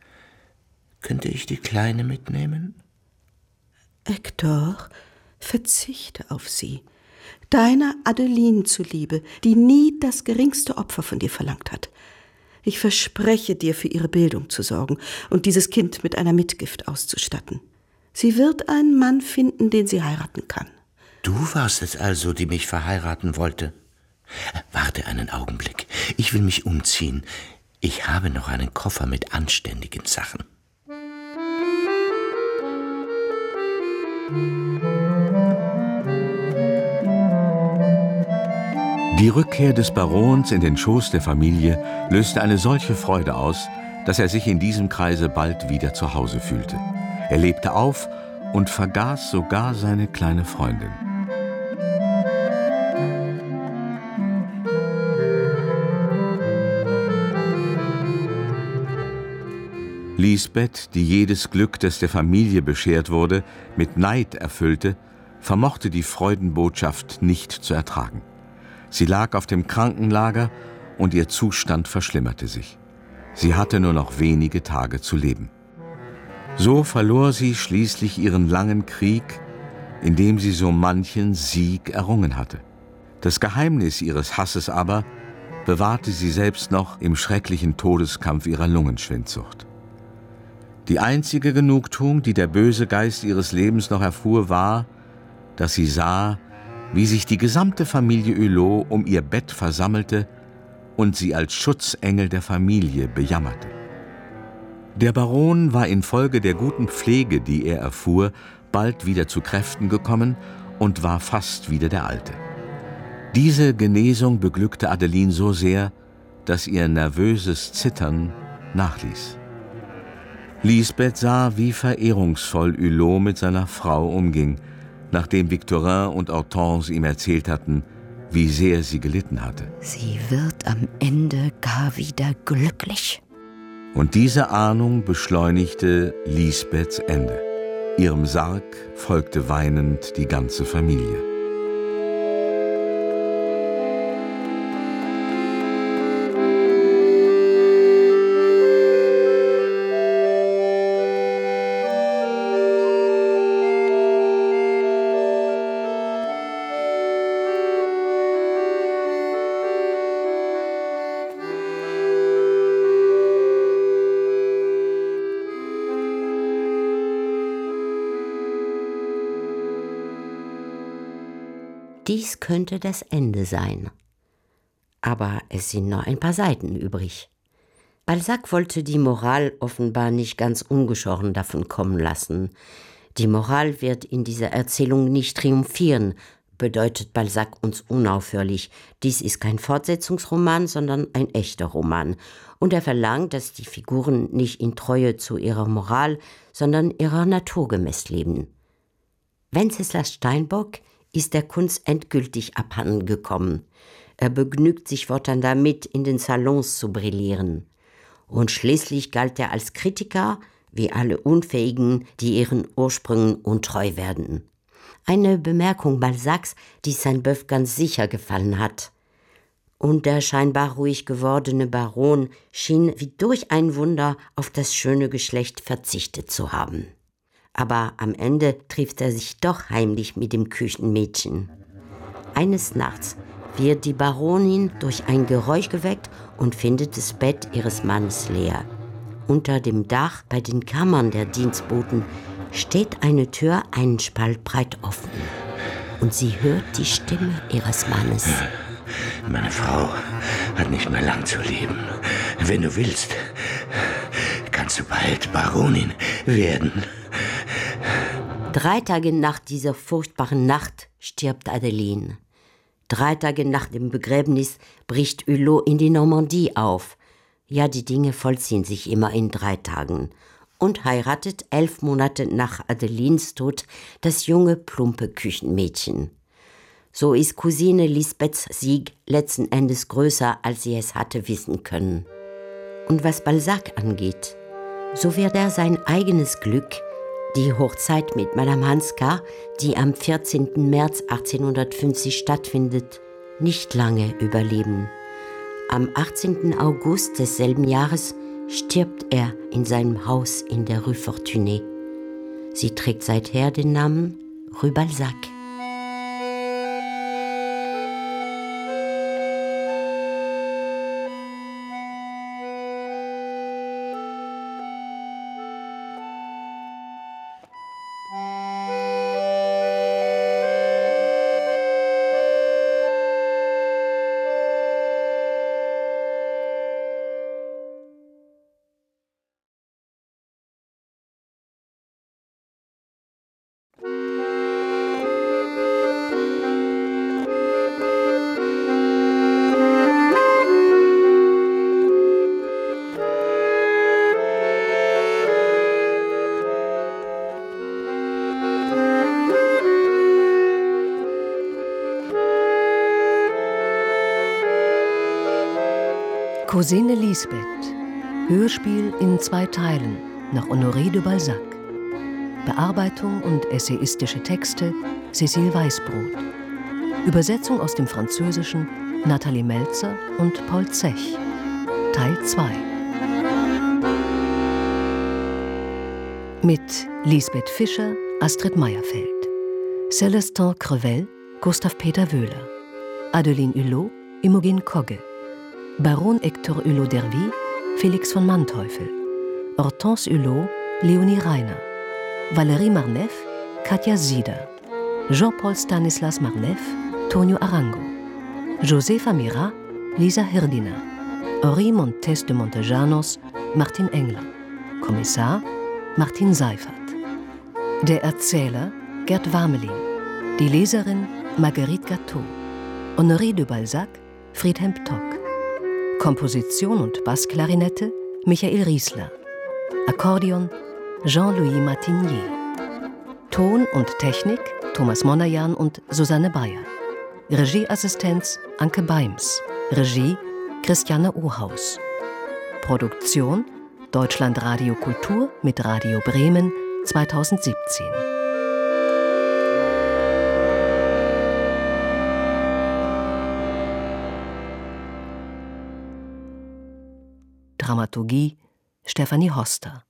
könnte ich die Kleine mitnehmen? Hector, verzichte auf sie. Deiner Adeline zuliebe, die nie das geringste Opfer von dir verlangt hat. Ich verspreche dir, für ihre Bildung zu sorgen und dieses Kind mit einer Mitgift auszustatten. Sie wird einen Mann finden, den sie heiraten kann. Du warst es also, die mich verheiraten wollte. Warte einen Augenblick. Ich will mich umziehen. Ich habe noch einen Koffer mit anständigen Sachen. Die Rückkehr des Barons in den Schoß der Familie löste eine solche Freude aus, dass er sich in diesem Kreise bald wieder zu Hause fühlte. Er lebte auf und vergaß sogar seine kleine Freundin. Lisbeth, die jedes Glück, das der Familie beschert wurde, mit Neid erfüllte, vermochte die Freudenbotschaft nicht zu ertragen. Sie lag auf dem Krankenlager und ihr Zustand verschlimmerte sich. Sie hatte nur noch wenige Tage zu leben. So verlor sie schließlich ihren langen Krieg, in dem sie so manchen Sieg errungen hatte. Das Geheimnis ihres Hasses aber bewahrte sie selbst noch im schrecklichen Todeskampf ihrer Lungenschwindsucht. Die einzige Genugtuung, die der böse Geist ihres Lebens noch erfuhr, war, dass sie sah, wie sich die gesamte Familie Hulot um ihr Bett versammelte und sie als Schutzengel der Familie bejammerte. Der Baron war infolge der guten Pflege, die er erfuhr, bald wieder zu Kräften gekommen und war fast wieder der Alte. Diese Genesung beglückte Adeline so sehr, dass ihr nervöses Zittern nachließ. Lisbeth sah, wie verehrungsvoll Hulot mit seiner Frau umging, nachdem Victorin und Hortense ihm erzählt hatten, wie sehr sie gelitten hatte. Sie wird am Ende gar wieder glücklich. Und diese Ahnung beschleunigte Lisbeths Ende. Ihrem Sarg folgte weinend die ganze Familie. Dies könnte das Ende sein. Aber es sind noch ein paar Seiten übrig. Balzac wollte die Moral offenbar nicht ganz ungeschoren davon kommen lassen. Die Moral wird in dieser Erzählung nicht triumphieren, bedeutet Balzac uns unaufhörlich. Dies ist kein Fortsetzungsroman, sondern ein echter Roman. Und er verlangt, dass die Figuren nicht in Treue zu ihrer Moral, sondern ihrer Natur gemäß leben. Wenceslas Steinbock ist der Kunst endgültig abhanden gekommen. Er begnügt sich fortan damit, in den Salons zu brillieren. Und schließlich galt er als Kritiker, wie alle Unfähigen, die ihren Ursprüngen untreu werden. Eine Bemerkung Balzacs, die Sainte-Beuve ganz sicher gefallen hat. Und der scheinbar ruhig gewordene Baron schien wie durch ein Wunder auf das schöne Geschlecht verzichtet zu haben. Aber am Ende trifft er sich doch heimlich mit dem Küchenmädchen. Eines Nachts wird die Baronin durch ein Geräusch geweckt und findet das Bett ihres Mannes leer. Unter dem Dach bei den Kammern der Dienstboten steht eine Tür einen Spalt breit offen. Und sie hört die Stimme ihres Mannes. Meine Frau hat nicht mehr lang zu leben. Wenn du willst, kannst du bald Baronin werden. Drei Tage nach dieser furchtbaren Nacht stirbt Adeline. Drei Tage nach dem Begräbnis bricht Hulot in die Normandie auf. Ja, die Dinge vollziehen sich immer in drei Tagen. Und heiratet elf Monate nach Adelines Tod das junge, plumpe Küchenmädchen. So ist Cousine Lisbeths Sieg letzten Endes größer, als sie es hatte wissen können. Und was Balzac angeht, so wird er sein eigenes Glück, die Hochzeit mit Madame Hanska, die am vierzehnten März achtzehnhundertfünfzig stattfindet, nicht lange überleben. Am achtzehnten August desselben Jahres stirbt er in seinem Haus in der Rue Fortuné. Sie trägt seither den Namen Rue Balzac. Cousine Lisbeth. Hörspiel in zwei Teilen nach Honoré de Balzac. Bearbeitung und essayistische Texte Cécile Weißbrot. Übersetzung aus dem Französischen Nathalie Melzer und Paul Zech. Teil zwei. Mit Lisbeth Fischer, Astrid Meierfeld. Célestin Crevel, Gustav Peter Wöhler. Adeline Hulot, Imogen Kogge. Baron Hector Hulot d'Ervy, Felix von Manteuffel. Hortense Hulot, Leonie Reiner. Valérie Marneffe, Katja Sieder. Jean-Paul Stanislas Marneffe, Tonio Arango. Josefa Mira, Lisa Hirdiner. Henri Montes de Montejanos, Martin Engler. Kommissar, Martin Seifert. Der Erzähler, Gerd Warmelin. Die Leserin, Marguerite Gateau. Honoré de Balzac, Friedhelm Tock. Komposition und Bassklarinette, Michael Riesler. Akkordeon, Jean-Louis Martinier. Ton und Technik, Thomas Monajan und Susanne Bayer. Regieassistenz, Anke Beims. Regie, Christiane Ohaus. Produktion, Deutschlandradio Kultur mit Radio Bremen zweitausendsiebzehn. Dramaturgie Stefanie Hoster.